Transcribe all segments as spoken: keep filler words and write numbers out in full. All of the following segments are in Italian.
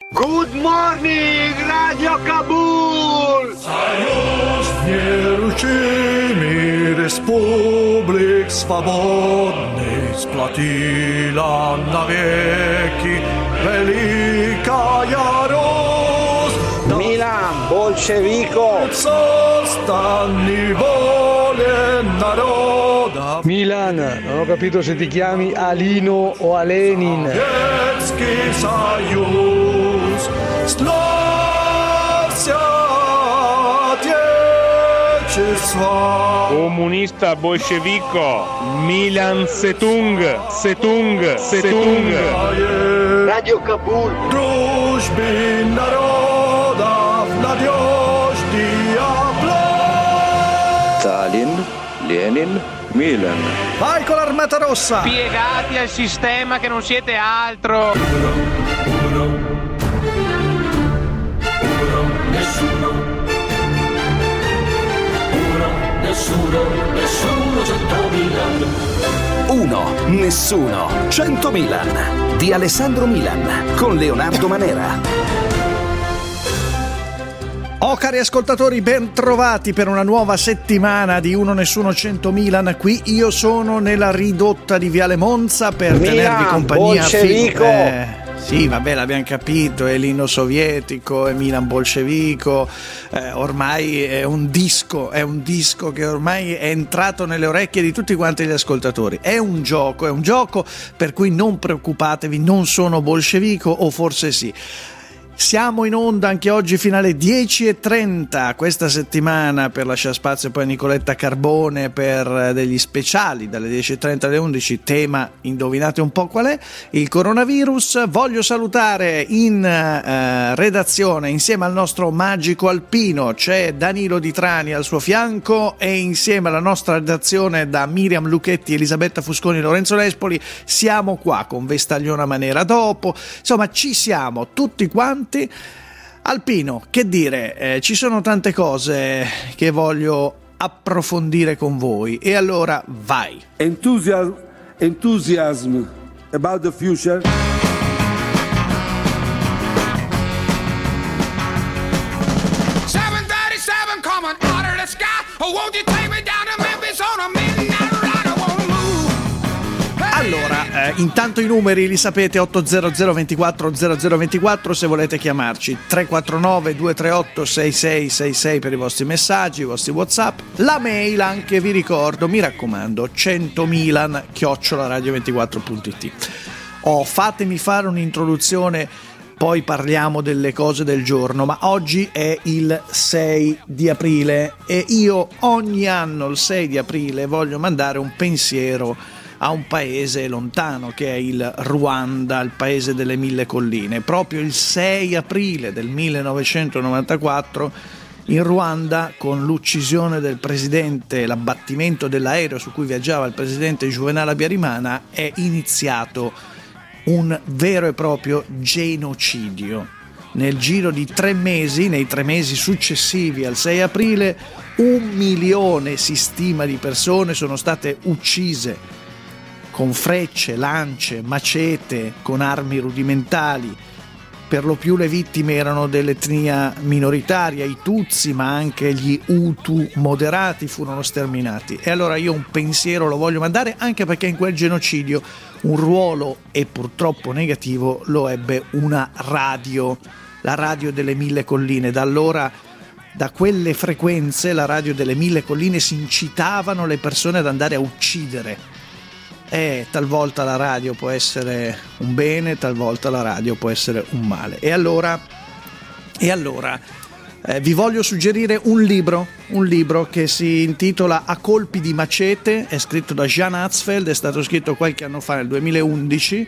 Good morning, Radio Kabul! Союз нерушимый республик свободный сплотила навеки великая Русь. Milan, bolscevico! Sostanni vole народа. Milan, non ho capito se ti chiami Alino o Alenin. Советский Союз, славься Отечество. Comunista bolscevico, Milan Setung, Setung, Setung. Radio Kabul! Дружбы народов, надежды оплот. Stalin, Lenin, Milan. Vai con l'Armata Rossa! Piegati al sistema che non siete altro. Nessuno, uno, nessuno, nessuno, centomila. Uno, nessuno, cento Milan di Alessandro Milan con Leonardo Manera. Oh cari ascoltatori, ben trovati per una nuova settimana di Uno Nessuno cento Milan. Qui io sono nella ridotta di Viale Monza per Milan, tenervi compagnia. bolscevico! Eh, sì, vabbè, l'abbiamo capito, è l'inno sovietico, è Milan bolscevico, eh, ormai è un disco, è un disco che ormai è entrato nelle orecchie di tutti quanti gli ascoltatori. È un gioco, è un gioco per cui non preoccupatevi, non sono bolscevico, o forse sì. Siamo in onda anche oggi fino alle dieci e trenta questa settimana per lasciare spazio poi a Nicoletta Carbone per degli speciali dalle dieci e trenta alle undici. Tema, indovinate un po' qual è? Il coronavirus. Voglio salutare in eh, redazione insieme al nostro magico alpino c'è Danilo Di Trani al suo fianco, e insieme alla nostra redazione da Miriam Lucchetti, Elisabetta Fusconi e Lorenzo Nespoli siamo qua con Vestagliona Manera dopo. Insomma, ci siamo tutti quanti. Alpino, che dire, eh, ci sono tante cose che voglio approfondire con voi, e allora vai. Enthusiasm, enthusiasm about the future. seven thirty-seven coming out of the sky. Oh, won't you take me down to Memphis on a midnight ride? I wanna move. Allora, eh, intanto i numeri li sapete: otto zero zero ventiquattro zero zero ventiquattro se volete chiamarci, tre quattro nove due tre otto sei sei sei sei per i vostri messaggi, i vostri WhatsApp. La mail anche, vi ricordo, mi raccomando, centomilan chiocciola radio ventiquattro punto it. Oh, fatemi fare un'introduzione, poi parliamo delle cose del giorno, ma oggi è il sei di aprile e io ogni anno il sei di aprile voglio mandare un pensiero a un paese lontano che è il Ruanda, il paese delle mille colline. Proprio il sei aprile del millenovecentonovantaquattro in Ruanda, con l'uccisione del presidente, l'abbattimento dell'aereo su cui viaggiava il presidente Juvenal Habyarimana, è iniziato un vero e proprio genocidio. Nel giro di tre mesi, nei tre mesi successivi al sei aprile, un milione si stima di persone sono state uccise con frecce, lance, macete, con armi rudimentali. Per lo più le vittime erano dell'etnia minoritaria, i Tutsi, ma anche gli Hutu moderati furono sterminati. E allora io un pensiero lo voglio mandare, anche perché in quel genocidio un ruolo, e purtroppo negativo, lo ebbe una radio, la radio delle mille colline. Da allora, da quelle frequenze, la radio delle mille colline, si incitavano le persone ad andare a uccidere. E talvolta la radio può essere un bene, talvolta la radio può essere un male. E allora, e allora eh, vi voglio suggerire un libro, un libro che si intitola A colpi di macete, è scritto da Jan Hatzfeld, è stato scritto qualche anno fa, nel duemilaundici.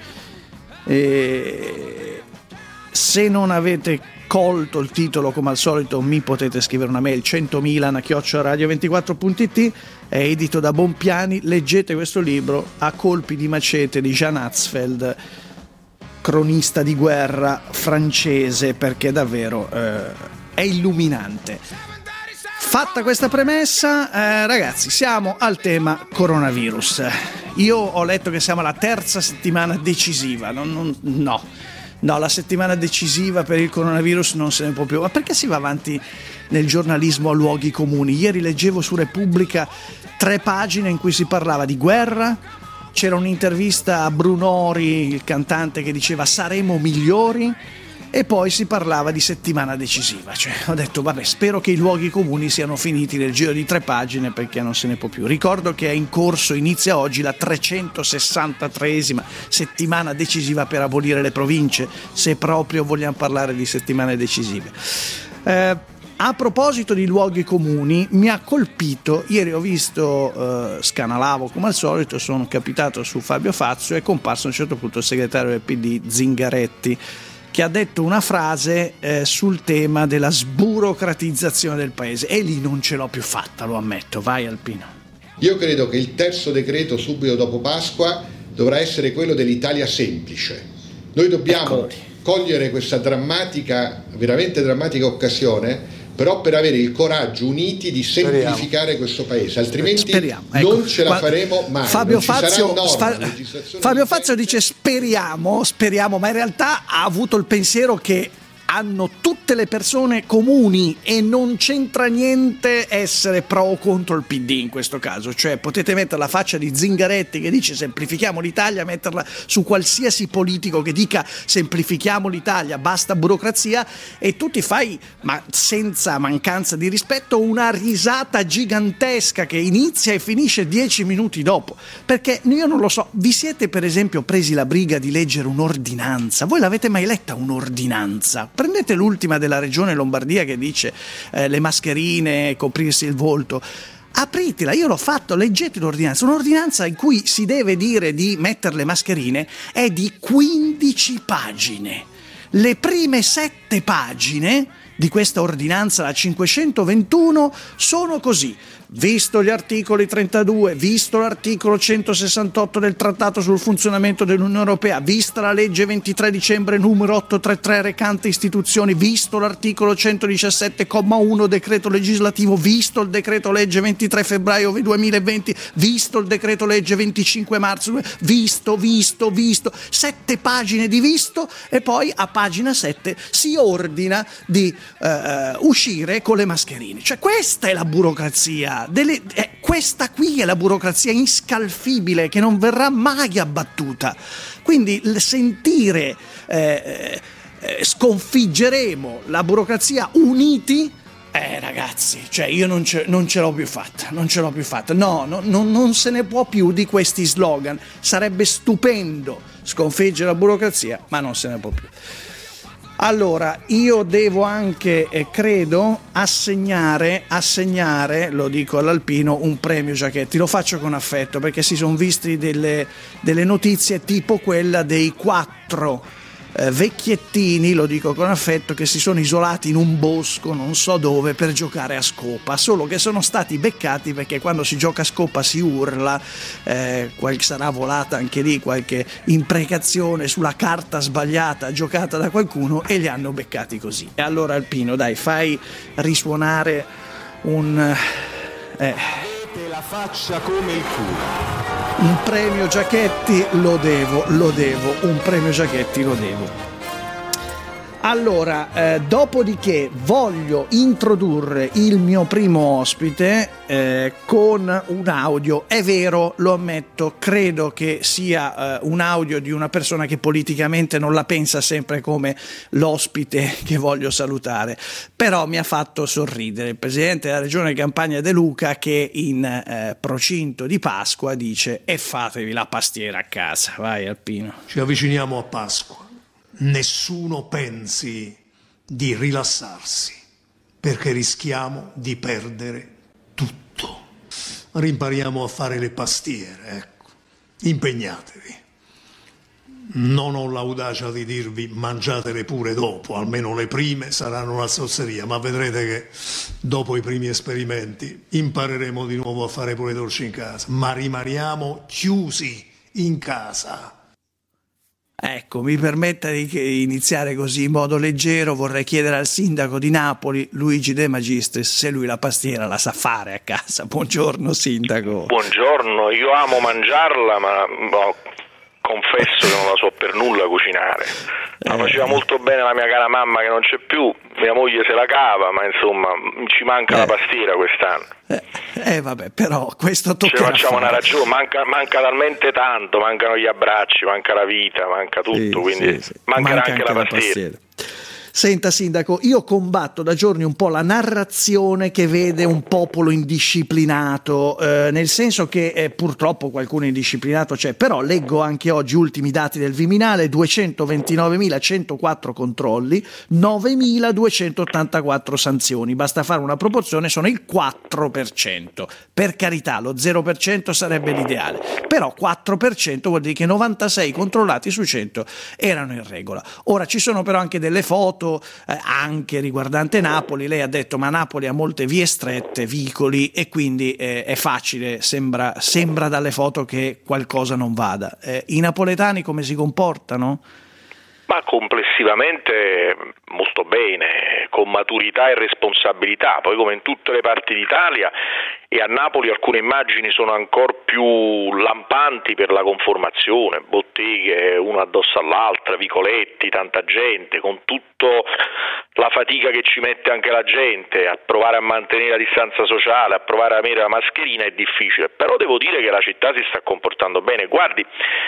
E se non avete colto il titolo, come al solito mi potete scrivere una mail, centomilan chiocciola radio ventiquattro punto it. È edito da Bompiani. Leggete questo libro, A colpi di macete, di Jan Hatzfeld, cronista di guerra francese, perché davvero eh, è illuminante. Fatta questa premessa, eh, ragazzi, siamo al tema coronavirus. Io ho letto che siamo alla terza settimana decisiva, non, non, no, No, la settimana decisiva per il coronavirus non se ne può più. Ma perché si va avanti nel giornalismo a luoghi comuni? Ieri leggevo su Repubblica tre pagine in cui si parlava di guerra, c'era un'intervista a Brunori, il cantante, che diceva saremo migliori, e poi si parlava di settimana decisiva. Cioè, ho detto vabbè, spero che i luoghi comuni siano finiti nel giro di tre pagine, perché non se ne può più. Ricordo che è in corso, inizia oggi la trecentosessantatreesima settimana decisiva per abolire le province, se proprio vogliamo parlare di settimane decisive. Eh, a proposito di luoghi comuni, mi ha colpito, ieri ho visto, eh, scanalavo come al solito, sono capitato su Fabio Fazio, è comparso a un certo punto il segretario del P D Zingaretti, che ha detto una frase eh, sul tema della sburocratizzazione del paese, e lì non ce l'ho più fatta, lo ammetto. Vai Alpino. Io credo che il terzo decreto subito dopo Pasqua dovrà essere quello dell'Italia semplice. Noi dobbiamo Eccoli. cogliere questa drammatica, veramente drammatica occasione, però per avere il coraggio uniti di semplificare Speriamo. questo paese, altrimenti speriamo. non ecco. ce la faremo mai. Fabio non Fazio, norma, Fa- Fabio Fazio dice speriamo, speriamo, ma in realtà ha avuto il pensiero che hanno tutte le persone comuni e non c'entra niente essere pro o contro il P D in questo caso. Cioè potete mettere la faccia di Zingaretti che dice semplifichiamo l'Italia, metterla su qualsiasi politico che dica semplifichiamo l'Italia, basta burocrazia, e tu ti fai, ma senza mancanza di rispetto, una risata gigantesca che inizia e finisce dieci minuti dopo. Perché io non lo so, vi siete per esempio presi la briga di leggere un'ordinanza? Voi l'avete mai letta un'ordinanza? Prendete l'ultima della regione Lombardia che dice eh, le mascherine, coprirsi il volto. Apritela, io l'ho fatto, leggete l'ordinanza. Un'ordinanza in cui si deve dire di mettere le mascherine è di quindici pagine. Le prime sette pagine di questa ordinanza, la cinquecentoventuno, sono così: visto gli articoli trentadue, visto l'articolo centosessantotto del Trattato sul funzionamento dell'Unione Europea, vista la legge ventitré dicembre numero ottocentotrentatré recante istituzioni, visto l'articolo centodiciassette comma uno decreto legislativo, visto il decreto legge ventitré febbraio duemilaventi, visto il decreto legge venticinque marzo, visto, visto, visto, sette pagine di visto, e poi a pagina sette si ordina di uh, uscire con le mascherine. Cioè questa è la burocrazia. Delle, eh, questa qui è la burocrazia inscalfibile che non verrà mai abbattuta. Quindi il sentire eh, eh, sconfiggeremo la burocrazia uniti, eh ragazzi, cioè io non ce, non ce l'ho più fatta, non ce l'ho più fatta. No, no, no, non se ne può più di questi slogan. Sarebbe stupendo sconfiggere la burocrazia, ma non se ne può più. Allora, io devo anche, eh, credo, assegnare, assegnare, lo dico all'Alpino, un premio Giachetti. Lo faccio con affetto, perché si sono visti delle, delle notizie tipo quella dei quattro eh, vecchiettini, lo dico con affetto, che si sono isolati in un bosco, non so dove, per giocare a scopa, solo che sono stati beccati perché quando si gioca a scopa si urla, eh, qual- sarà volata anche lì qualche imprecazione sulla carta sbagliata giocata da qualcuno, e li hanno beccati così. E allora Alpino, dai, fai risuonare un... Eh, la faccia come il culo. Un premio Giachetti lo devo, lo devo, un premio Giachetti lo devo. Allora, eh, dopodiché voglio introdurre il mio primo ospite eh, con un audio. È vero, lo ammetto, credo che sia eh, un audio di una persona che politicamente non la pensa sempre come l'ospite che voglio salutare, però mi ha fatto sorridere il presidente della regione Campania De Luca, che in eh, procinto di Pasqua dice: e fatevi la pastiera a casa. Vai Alpino. Ci avviciniamo a Pasqua. Nessuno pensi di rilassarsi, perché rischiamo di perdere tutto. Rimpariamo a fare le pastiere, ecco. Impegnatevi. Non ho l'audacia di dirvi mangiatele pure dopo, almeno le prime saranno una zozzeria, ma vedrete che dopo i primi esperimenti impareremo di nuovo a fare pure dolci in casa, ma rimaniamo chiusi in casa. Ecco, mi permetta di iniziare così in modo leggero. Vorrei chiedere al sindaco di Napoli, Luigi De Magistris, se lui la pastiera la sa fare a casa. Buongiorno sindaco. Buongiorno, io amo mangiarla, ma boh, confesso che non la so per nulla cucinare. La faceva molto bene la mia cara mamma che non c'è più, mia moglie se la cava, ma insomma ci manca eh. la pastiera quest'anno. Eh, eh vabbè, però questo tocca. Ce facciamo una ragione, manca, manca talmente tanto, mancano gli abbracci, manca la vita, manca tutto, sì, quindi sì, sì. mancherà manca anche, anche la pastiera. La pastiera. Senta sindaco, io combatto da giorni un po' la narrazione che vede un popolo indisciplinato, eh, nel senso che eh, purtroppo qualcuno indisciplinato c'è, però leggo anche oggi ultimi dati del Viminale, duecentoventinovemilacentoquattro controlli, novemiladuecentottantaquattro sanzioni, basta fare una proporzione, sono il quattro per cento. Per carità, lo zero per cento sarebbe l'ideale, però quattro per cento vuol dire che novantasei controllati su cento erano in regola. Ora ci sono però anche delle foto Eh, anche riguardante Napoli. Lei ha detto ma Napoli ha molte vie strette, vicoli, e quindi eh, è facile, sembra, sembra dalle foto che qualcosa non vada. Eh, i napoletani come si comportano? Ma complessivamente molto bene, con maturità e responsabilità. Poi come in tutte le parti d'Italia, e a Napoli alcune immagini sono ancora più lampanti per la conformazione, botteghe una addosso all'altra, vicoletti, tanta gente, con tutto la fatica che ci mette anche la gente a provare a mantenere la distanza sociale, a provare a avere la mascherina è difficile, però devo dire che la città si sta comportando bene. Guardi,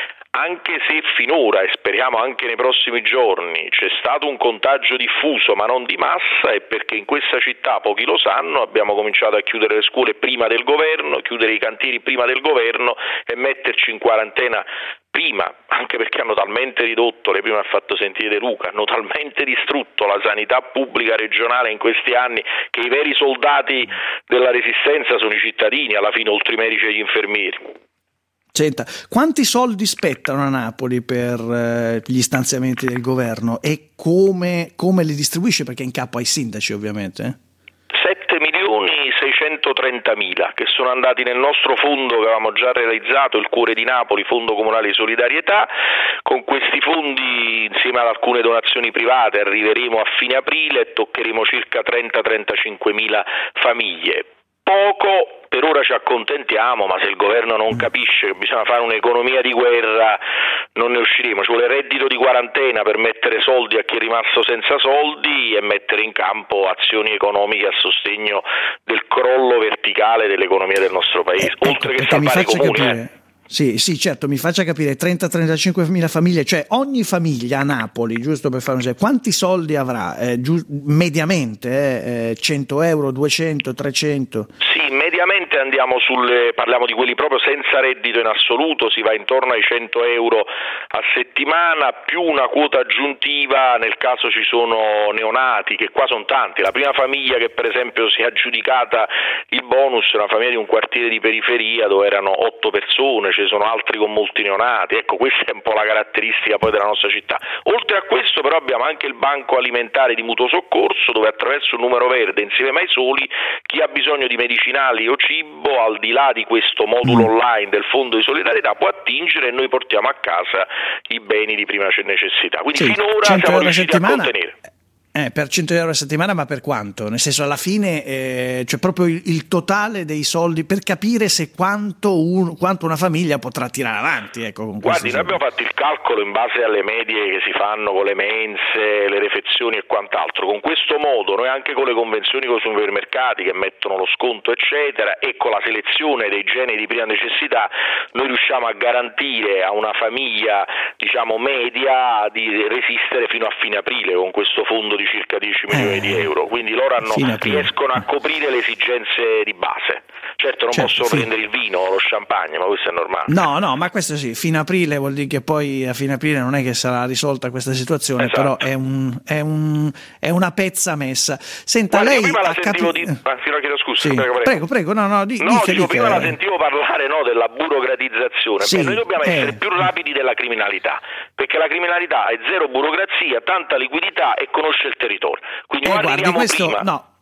anche se finora, e speriamo anche nei prossimi giorni, c'è stato un contagio diffuso ma non di massa, è perché in questa città, pochi lo sanno, abbiamo cominciato a chiudere le scuole prima del governo, chiudere i cantieri prima del governo e metterci in quarantena prima, anche perché hanno talmente ridotto, lei prima ha fatto sentire De Luca, hanno talmente distrutto la sanità pubblica regionale in questi anni che i veri soldati della resistenza sono i cittadini, alla fine, oltre i medici e gli infermieri. Senta, quanti soldi spettano a Napoli per eh, gli stanziamenti del governo e come, come li distribuisce? Perché è in capo ai sindaci, ovviamente. Eh? sette milioni seicentotrentamila che sono andati nel nostro fondo che avevamo già realizzato, il cuore di Napoli, Fondo Comunale di Solidarietà. Con questi fondi, insieme ad alcune donazioni private, arriveremo a fine aprile e toccheremo circa trenta trentacinquemila famiglie. Poco, per ora ci accontentiamo, ma se il governo non capisce che bisogna fare un'economia di guerra non ne usciremo. Ci vuole reddito di quarantena per mettere soldi a chi è rimasto senza soldi e mettere in campo azioni economiche a sostegno del crollo verticale dell'economia del nostro paese, eh, oltre ecco, che salvare i comuni. Capire. Sì, sì, certo, mi faccia capire, trenta trentacinquemila famiglie, cioè ogni famiglia a Napoli, giusto per fare un esempio, quanti soldi avrà? Eh, giu- mediamente, eh, eh, cento euro, duecento, trecento? Sì, mediamente andiamo sulle, parliamo di quelli proprio senza reddito in assoluto, si va intorno ai cento euro a settimana, più una quota aggiuntiva nel caso ci sono neonati, che qua sono tanti. La prima famiglia che per esempio si è aggiudicata il bonus è una famiglia di un quartiere di periferia dove erano otto persone, ci sono altri con molti neonati. Ecco, questa è un po' la caratteristica poi della nostra città. Oltre a questo però abbiamo anche il banco alimentare di mutuo soccorso, dove attraverso un numero verde insieme ai soli chi ha bisogno di medicinali o cibo, al di là di questo modulo online del Fondo di Solidarietà, può attingere e noi portiamo a casa i beni di prima necessità. Quindi sì, finora siamo riusciti a contenere. Eh, per cento euro a settimana, ma per quanto? Nel senso, alla fine eh, c'è proprio il, il totale dei soldi per capire se quanto, un, quanto una famiglia potrà tirare avanti. Ecco, con Guardi, noi soldi. abbiamo fatto il calcolo in base alle medie che si fanno con le mense, le refezioni e quant'altro. Con questo modo, noi anche con le convenzioni con i supermercati che mettono lo sconto eccetera e con la selezione dei generi di prima necessità, noi riusciamo a garantire a una famiglia, diciamo, media di resistere fino a fine aprile con questo fondo di circa dieci milioni eh, di euro, quindi loro hanno, riescono a coprire le esigenze di base. Certo non certo, possono fino... prendere il vino o lo champagne, ma questo è normale. No, no, ma questo sì, fine aprile vuol dire che poi a fine aprile non è che sarà risolta questa situazione, esatto. Però è, un, è, un, è una pezza messa. Senta, Guarda, lei prima la ha sentivo capi... di... ah, sì, no, chiedo scusa, sì. prego, prego. prego, prego, no, no, di, no dica, dico, dica. prima la sentivo parlare no, della burocratizzazione. Sì, Beh, noi dobbiamo eh. essere più rapidi della criminalità, perché la criminalità è zero burocrazia, tanta liquidità e conosce il territorio. Quindi eh, noi guardi, arriviamo questo prima. no.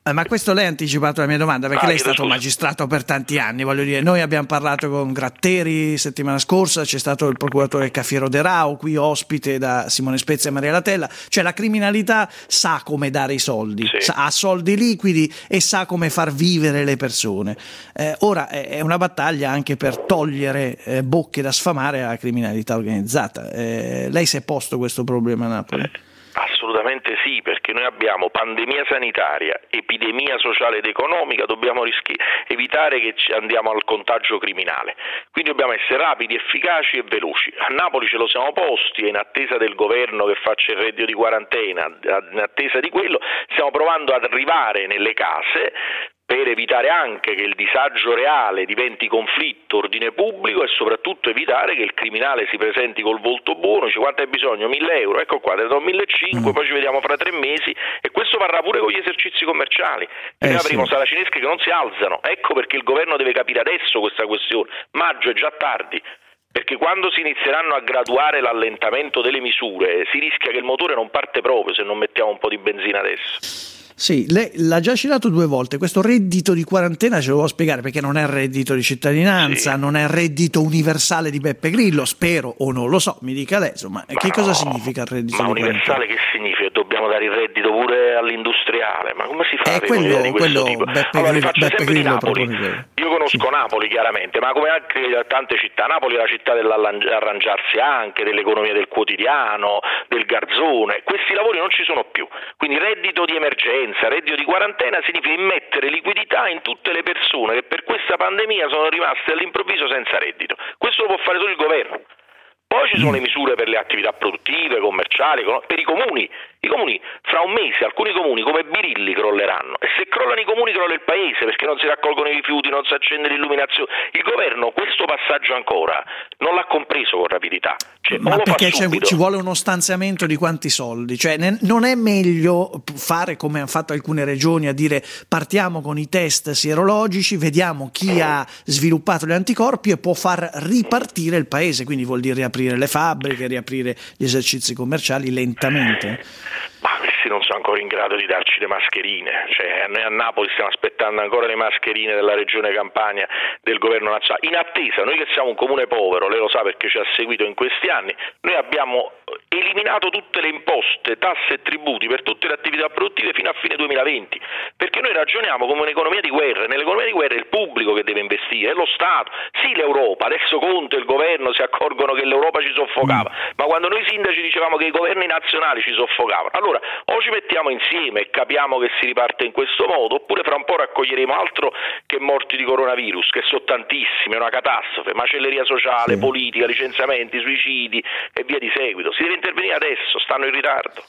eh, ma questo lei ha anticipato la mia domanda, perché ah, lei è stato scusa. magistrato per tanti anni, voglio dire, noi abbiamo parlato con Gratteri settimana scorsa, c'è stato il procuratore Cafiero De Rao qui ospite da Simone Spezia e Maria Latella, cioè la criminalità sa come dare i soldi, sì. sa, ha soldi liquidi e sa come far vivere le persone. Eh, ora è una battaglia anche per togliere eh, bocche da sfamare alla criminalità organizzata. Eh, lei si è posto questo problema a Napoli? Eh. Assolutamente sì, perché noi abbiamo pandemia sanitaria, epidemia sociale ed economica, dobbiamo rischi- evitare che ci andiamo al contagio criminale, quindi dobbiamo essere rapidi, efficaci e veloci. A Napoli ce lo siamo posti, in attesa del governo che faccia il reddito di quarantena, in attesa di quello stiamo provando ad arrivare nelle case per evitare anche che il disagio reale diventi conflitto, ordine pubblico, e soprattutto evitare che il criminale si presenti col volto buono, dice quanto hai bisogno? mille euro, ecco qua, te ne do millecinquecento, mm. poi ci vediamo fra tre mesi, e questo varrà pure con gli esercizi commerciali. Prima eh, avremo sì. saracinesche che non si alzano, ecco perché il governo deve capire adesso questa questione, maggio è già tardi. Perché quando si inizieranno a graduare l'allentamento delle misure si rischia che il motore non parte proprio se non mettiamo un po' di benzina adesso. Sì, lei l'ha già citato due volte, questo reddito di quarantena ce lo può spiegare, perché non è il reddito di cittadinanza, sì. non è il reddito universale di Beppe Grillo, spero, o non lo so, mi dica lei, insomma, ma che no, cosa significa il reddito ma di universale quarantena? Che significa? Dobbiamo dare il reddito pure all'industriale, ma come si fa? È quello, di questo quello tipo? Beppe Allora, Grillo, faccio Beppe esempio di Grillo Napoli. propone. Io conosco sì. Napoli chiaramente, ma come anche tante città, Napoli è la città dell'arrangiarsi anche, dell'economia del quotidiano, del garzone, questi lavori non ci sono più, quindi reddito di emergenza, reddito di quarantena significa immettere liquidità in tutte le persone che per questa pandemia sono rimaste all'improvviso senza reddito. Questo lo può fare solo il governo. Poi ci sono le misure per le attività produttive, commerciali, per i comuni. I comuni, fra un mese, alcuni comuni come Birilli crolleranno, e se crollano i comuni crolla il paese, perché non si raccolgono i rifiuti, non si accende l'illuminazione. Il governo questo passaggio ancora non l'ha compreso con rapidità. Cioè, ma lo perché fa ci vuole uno stanziamento di quanti soldi? Cioè, ne, non è meglio fare come hanno fatto alcune regioni, a dire partiamo con i test sierologici, vediamo chi ha sviluppato gli anticorpi e può far ripartire il paese, quindi vuol dire riaprire le fabbriche, riaprire gli esercizi commerciali lentamente? Ma questi non sono ancora in grado di darci le mascherine, cioè noi a Napoli stiamo aspettando ancora le mascherine della regione Campania, del governo nazionale, in attesa. Noi che siamo un comune povero, lei lo sa perché ci ha seguito in questi anni, noi abbiamo eliminato tutte le imposte, tasse e tributi per tutte le attività produttive fino a fine duemilaventi, perché noi ragioniamo come un'economia di guerra, nell'economia di guerra è il pubblico che deve investire, è lo Stato, sì l'Europa, adesso Conte e il governo si accorgono che l'Europa ci soffocava, ma quando noi sindaci dicevamo che i governi nazionali ci soffocavano, allora o ci mettiamo insieme e capiamo che si riparte in questo modo, oppure fra un po' raccoglieremo altro che morti di coronavirus, che sono tantissime, è una catastrofe, macelleria sociale, sì. politica, licenziamenti, suicidi e via di seguito. Si deve intervenire adesso, stanno in ritardo.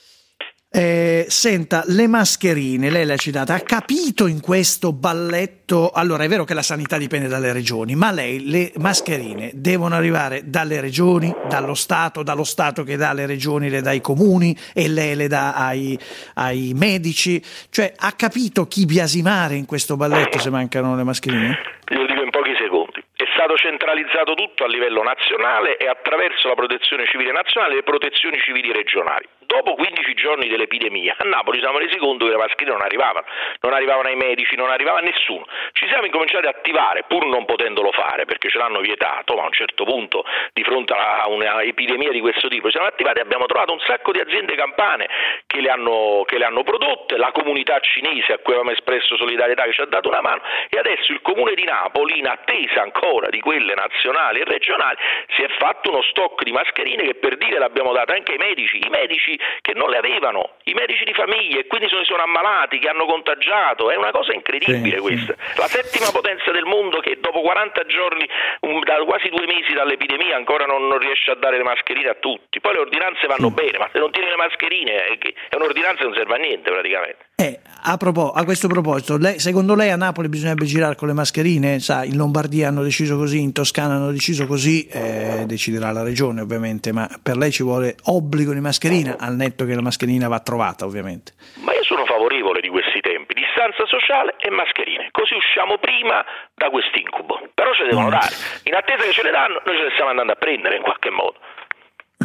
Eh, senta, le mascherine, lei l'ha citata, ha capito in questo balletto, allora è vero che la sanità dipende dalle regioni, ma lei le mascherine devono arrivare dalle regioni, dallo Stato, dallo Stato che dà alle regioni, le dà ai comuni e lei le dà ai, ai medici, cioè ha capito chi biasimare in questo balletto se mancano le mascherine? Glielo dico in pochi secondi. È stato centralizzato tutto a livello nazionale e attraverso la protezione civile nazionale e le protezioni civili regionali. Dopo quindici giorni dell'epidemia a Napoli siamo resi conto che le mascherine non arrivavano, non arrivavano ai medici, non arrivava a nessuno. Ci siamo incominciati a attivare, pur non potendolo fare perché ce l'hanno vietato, ma a un certo punto di fronte a un'epidemia di questo tipo ci siamo attivati e abbiamo trovato un sacco di aziende campane che le hanno, che le hanno prodotte, la comunità cinese a cui avevamo espresso solidarietà che ci ha dato una mano, e adesso il comune di Napoli, in attesa ancora di quelle nazionali e regionali, si è fatto uno stock di mascherine che, per dire, l'abbiamo data anche ai medici, i medici che non le avevano, i medici di famiglia, e quindi sono, sono ammalati, che hanno contagiato. È una cosa incredibile, sì, questa. Sì. La settima potenza del mondo che dopo quaranta giorni, um, da quasi due mesi dall'epidemia, ancora non, non riesce a dare le mascherine a tutti. Poi le ordinanze vanno sì. bene, ma se non tieni le mascherine è, che è un'ordinanza che non serve a niente praticamente. Eh, a, propos- a questo proposito, lei, secondo lei a Napoli bisognerebbe girare con le mascherine? Sa, in Lombardia hanno deciso così, in Toscana hanno deciso così, eh, deciderà la regione ovviamente, ma per lei ci vuole obbligo di mascherina, al netto che la mascherina va trovata ovviamente. Ma io sono favorevole di questi tempi, distanza sociale e mascherine, così usciamo prima da quest'incubo, però ce le devono mm. dare, in attesa che ce le danno noi ce le stiamo andando a prendere in qualche modo.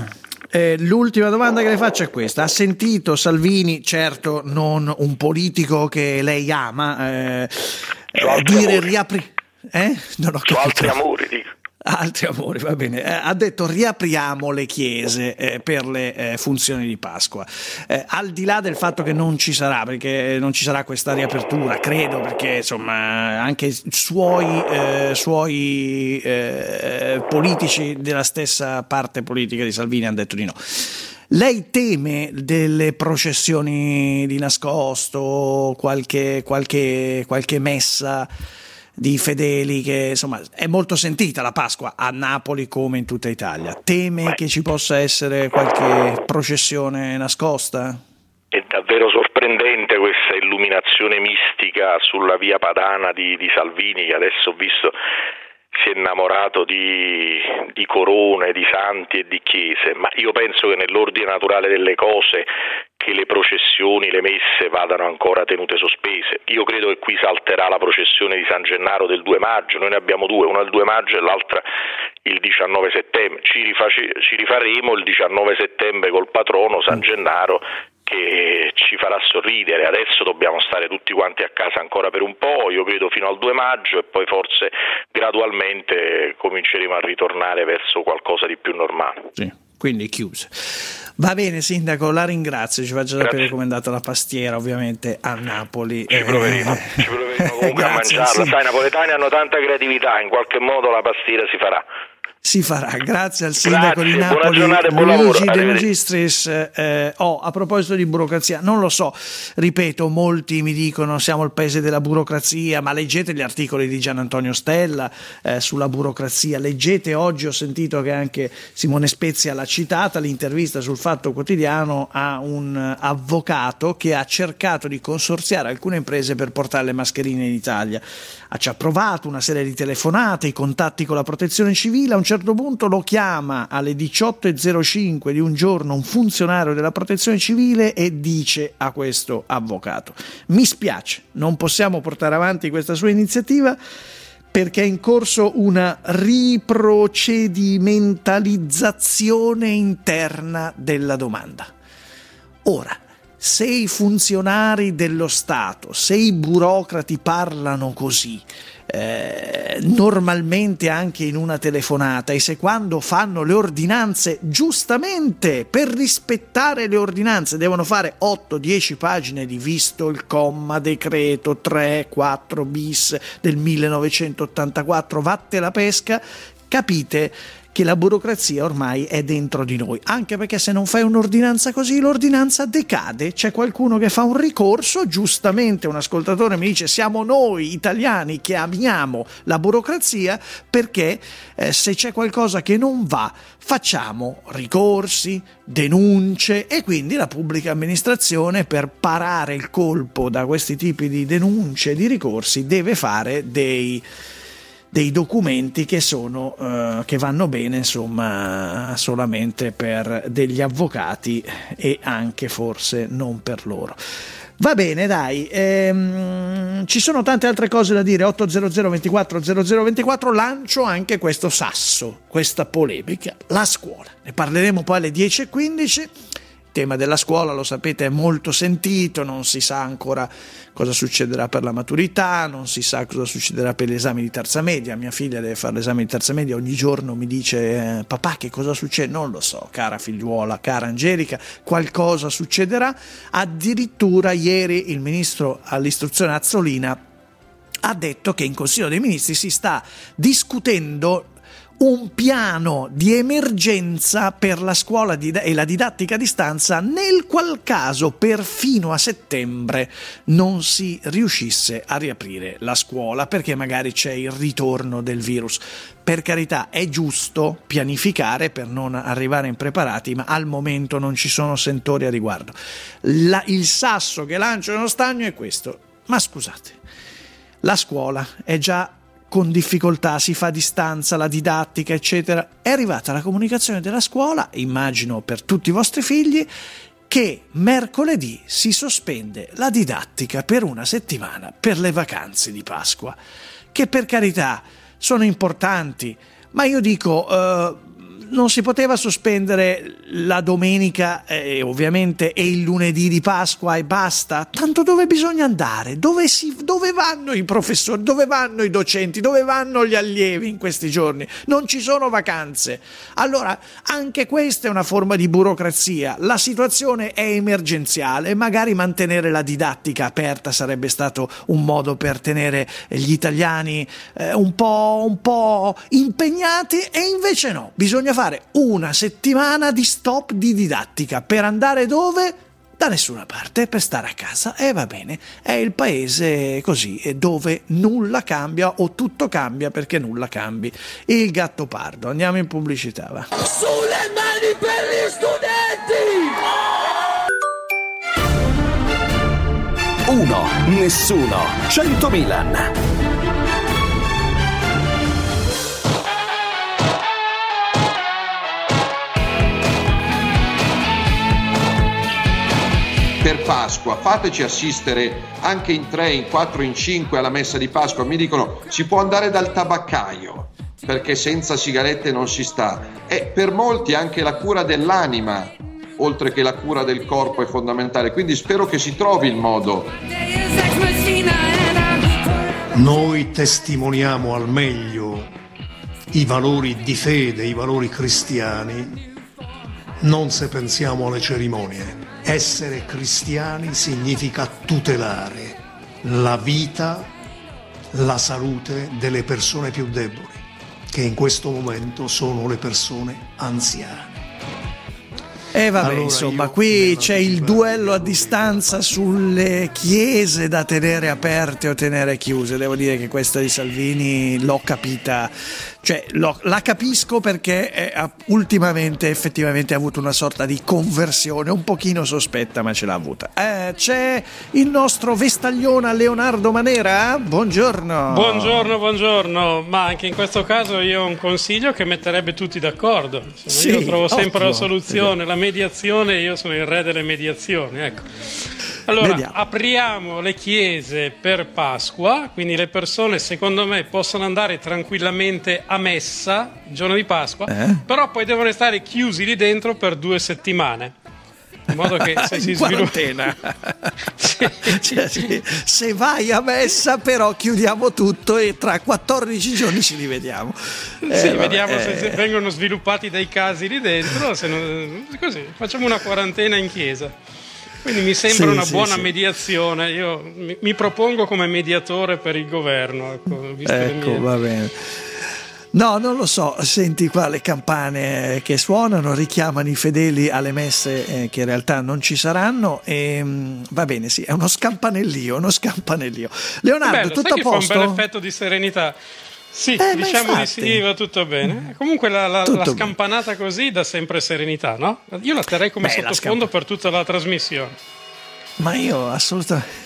Eh, l'ultima domanda che le faccio è questa: ha sentito Salvini, certo non un politico che lei ama, eh, eh, dire riapri... Eh? Non ho capito. Altri amori, dico. Altri amori, va bene. Eh, ha detto riapriamo le chiese eh, per le eh, funzioni di Pasqua. Eh, al di là del fatto che non ci sarà, perché non ci sarà questa riapertura, credo, perché insomma anche suoi, eh, suoi eh, politici della stessa parte politica di Salvini hanno detto di no. Lei teme delle processioni di nascosto, qualche, qualche, qualche messa di fedeli, che insomma è molto sentita la Pasqua a Napoli come in tutta Italia? Teme che ci possa essere qualche processione nascosta? È davvero sorprendente questa illuminazione mistica sulla via Padana di, di Salvini, che adesso ho visto si è innamorato di, di corone, di santi e di chiese, ma io penso che nell'ordine naturale delle cose che le processioni, le messe vadano ancora tenute sospese. Io credo che qui salterà la processione di San Gennaro del due maggio, noi ne abbiamo due, una il due maggio e l'altra il diciannove settembre, ci, riface, ci rifaremo il diciannove settembre col patrono San Gennaro, che ci farà sorridere. Adesso dobbiamo stare tutti quanti a casa ancora per un po', io credo fino al due maggio, e poi forse gradualmente cominceremo a ritornare verso qualcosa di più normale. Sì, quindi chiuse. Va bene Sindaco, la ringrazio, ci faccio sapere come è andata la pastiera ovviamente a Napoli. Ci proveremo, eh, ci proveremo comunque a mangiarla, sai, i napoletani hanno tanta creatività, in qualche modo la pastiera si farà. Si farà, grazie al sindaco grazie, di Napoli, buona giornata e buon Luigi lavoro. De Magistris. Eh, oh, a proposito di burocrazia, non lo so, ripeto, molti mi dicono siamo il paese della burocrazia, ma leggete gli articoli di Gian Antonio Stella eh, sulla burocrazia, leggete oggi, ho sentito che anche Simone Spezia l'ha citata, l'intervista sul Fatto Quotidiano a un avvocato che ha cercato di consorziare alcune imprese per portare le mascherine in Italia. Ha già provato una serie di telefonate, i contatti con la protezione civile, a un certo punto lo chiama alle diciotto e zero cinque di un giorno un funzionario della protezione civile e dice a questo avvocato: mi spiace, non possiamo portare avanti questa sua iniziativa perché è in corso una riprocedimentalizzazione interna della domanda. Ora, se i funzionari dello Stato, se i burocrati parlano così, eh, normalmente anche in una telefonata, e se quando fanno le ordinanze, giustamente per rispettare le ordinanze devono fare otto dieci pagine di visto il comma, decreto tre quattro bis del millenovecentottantaquattro, vatte la pesca, capite che la burocrazia ormai è dentro di noi, anche perché se non fai un'ordinanza così, l'ordinanza decade, c'è qualcuno che fa un ricorso, giustamente un ascoltatore mi dice siamo noi italiani che amiamo la burocrazia, perché eh, se c'è qualcosa che non va facciamo ricorsi, denunce, e quindi la pubblica amministrazione, per parare il colpo da questi tipi di denunce e di ricorsi, deve fare dei dei documenti che sono uh, che vanno bene insomma solamente per degli avvocati e anche forse non per loro. Va bene, dai, ehm, ci sono tante altre cose da dire. otto zero zero ventiquattro zero zero ventiquattro, lancio anche questo sasso, questa polemica, la scuola. Ne parleremo poi alle dieci e quindici. Il tema della scuola, lo sapete, è molto sentito, non si sa ancora cosa succederà per la maturità, non si sa cosa succederà per gli esami di terza media. Mia figlia deve fare l'esame di terza media, ogni giorno mi dice eh, papà che cosa succede? Non lo so, cara figliuola, cara Angelica, qualcosa succederà. Addirittura ieri il ministro all'istruzione Azzolina ha detto che in Consiglio dei Ministri si sta discutendo un piano di emergenza per la scuola e la didattica a distanza nel qual caso perfino a settembre non si riuscisse a riaprire la scuola, perché magari c'è il ritorno del virus. Per carità, è giusto pianificare per non arrivare impreparati, ma al momento non ci sono sentori a riguardo. La, il sasso che lancia uno stagno è questo: ma scusate, la scuola è già con difficoltà, si fa a distanza, la didattica eccetera, è arrivata la comunicazione della scuola, immagino per tutti i vostri figli, che mercoledì si sospende la didattica per una settimana per le vacanze di Pasqua, che per carità sono importanti, ma io dico eh, non si poteva sospendere la domenica eh, ovviamente e il lunedì di Pasqua e basta? Tanto dove bisogna andare? Dove, si, dove vanno i professori? Dove vanno i docenti? Dove vanno gli allievi in questi giorni? Non ci sono vacanze. Allora anche questa è una forma di burocrazia. La situazione è emergenziale, magari mantenere la didattica aperta sarebbe stato un modo per tenere gli italiani eh, un po', un po' impegnati, e invece no, bisogna fare una settimana di stop di didattica per andare dove? Da nessuna parte, per stare a casa. E va bene, è il paese così, dove nulla cambia o tutto cambia perché nulla cambi. Il Gattopardo, andiamo in pubblicità, va. Sulle mani per gli studenti! Uno, nessuno, cento Milan. Per Pasqua fateci assistere anche in tre, in quattro, in cinque alla messa di Pasqua. Mi dicono si può andare dal tabaccaio perché senza sigarette non si sta, e per molti anche la cura dell'anima oltre che la cura del corpo è fondamentale, quindi spero che si trovi il modo. Noi testimoniamo al meglio i valori di fede, i valori cristiani, non se pensiamo alle cerimonie. Essere cristiani significa tutelare la vita, la salute delle persone più deboli, che in questo momento sono le persone anziane. E vabbè, Allora, insomma, qui c'è il duello a distanza sulle chiese da tenere aperte o tenere chiuse. Devo dire che questa di Salvini l'ho capita, cioè lo, la capisco perché è, ultimamente effettivamente ha avuto una sorta di conversione un pochino sospetta, ma ce l'ha avuta. Eh, c'è il nostro vestaglione Leonardo Manera, buongiorno. Buongiorno, buongiorno, ma anche in questo caso io ho un consiglio che metterebbe tutti d'accordo. Sì, io trovo sempre ottimo. La soluzione, la mediazione, io sono il re delle mediazioni, ecco. Allora, Vediamo. apriamo le chiese per Pasqua, quindi le persone secondo me possono andare tranquillamente a messa il giorno di Pasqua, eh? però poi devono stare chiusi lì dentro per due settimane. In modo che se si sviluppa sì. cioè, sì. Se vai a messa però chiudiamo tutto e tra quattordici giorni ci rivediamo. Eh, sì, vediamo eh. se vengono sviluppati dei casi lì dentro, se non, così facciamo una quarantena in chiesa. Quindi mi sembra sì, una sì, buona sì. mediazione. Io mi, mi propongo come mediatore per il governo. Ecco, visto ecco mie... va bene. No, non lo so, senti qua le campane che suonano, richiamano i fedeli alle messe eh, che in realtà non ci saranno e mh, va bene, sì, è uno scampanellio, uno scampanellio. Leonardo, bello, tutto sai a posto? Che fa un bel effetto di serenità. Sì, eh, diciamo di sì, va tutto bene. Comunque la, la, la scampanata così dà sempre serenità, no? Io la terrei come Beh, sottofondo per tutta la trasmissione. Ma io assolutamente...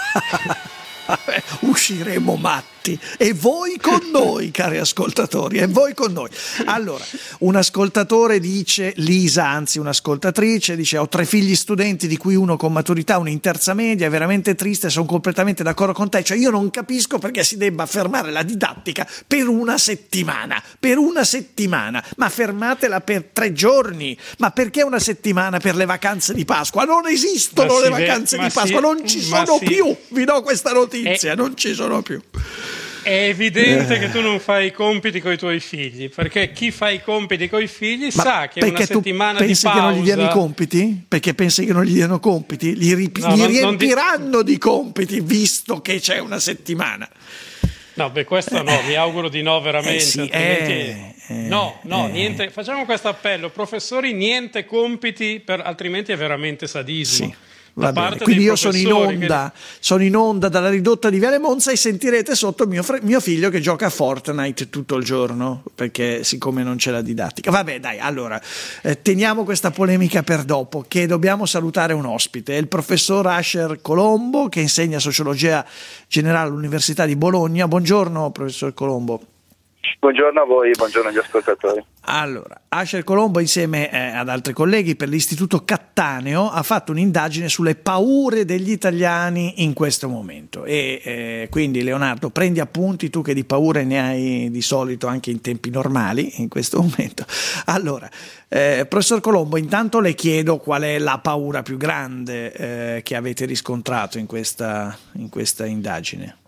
Vabbè, usciremo matti e voi con noi, cari ascoltatori, e voi con noi. Allora, un ascoltatore dice, Lisa, anzi un'ascoltatrice, dice: ho tre figli studenti di cui uno con maturità, uno in terza media, è veramente triste, sono completamente d'accordo con te, cioè io non capisco perché si debba fermare la didattica per una settimana, per una settimana, ma fermatela per tre giorni, ma perché una settimana per le vacanze di Pasqua? Non esistono ma le vacanze ve- di Pasqua, si, non ci sono si. più, vi do questa notizia, è, non ci sono più. È evidente eh. che tu non fai i compiti con i tuoi figli, perché chi fa i compiti con i figli ma sa che una settimana di pausa... pensi che non gli diano i compiti? Perché pensi che non gli diano compiti? Li, rip- no, li non, riempiranno non di... di compiti, visto che c'è una settimana. No, beh, questo no, mi auguro di no veramente. Eh sì, altrimenti... eh, eh, no, no, eh. niente. Facciamo questo appello, professori, niente compiti, per... altrimenti è veramente sadismo. Sì. Va bene. Quindi io sono in onda che... sono in onda dalla ridotta di Viale Monza e sentirete sotto mio, fre- mio figlio che gioca a Fortnite tutto il giorno, perché siccome non c'è la didattica. Vabbè, dai, allora eh, teniamo questa polemica per dopo, che dobbiamo salutare un ospite, è il professor Asher Colombo, che insegna sociologia generale all'Università di Bologna. Buongiorno professor Colombo. Buongiorno a voi, buongiorno agli ascoltatori. Allora, Asher Colombo insieme eh, ad altri colleghi per l'Istituto Cattaneo ha fatto un'indagine sulle paure degli italiani in questo momento e eh, quindi Leonardo prendi appunti, tu che di paure ne hai di solito anche in tempi normali in questo momento. Allora, eh, professor Colombo, intanto le chiedo qual è la paura più grande eh, che avete riscontrato in questa, in questa indagine.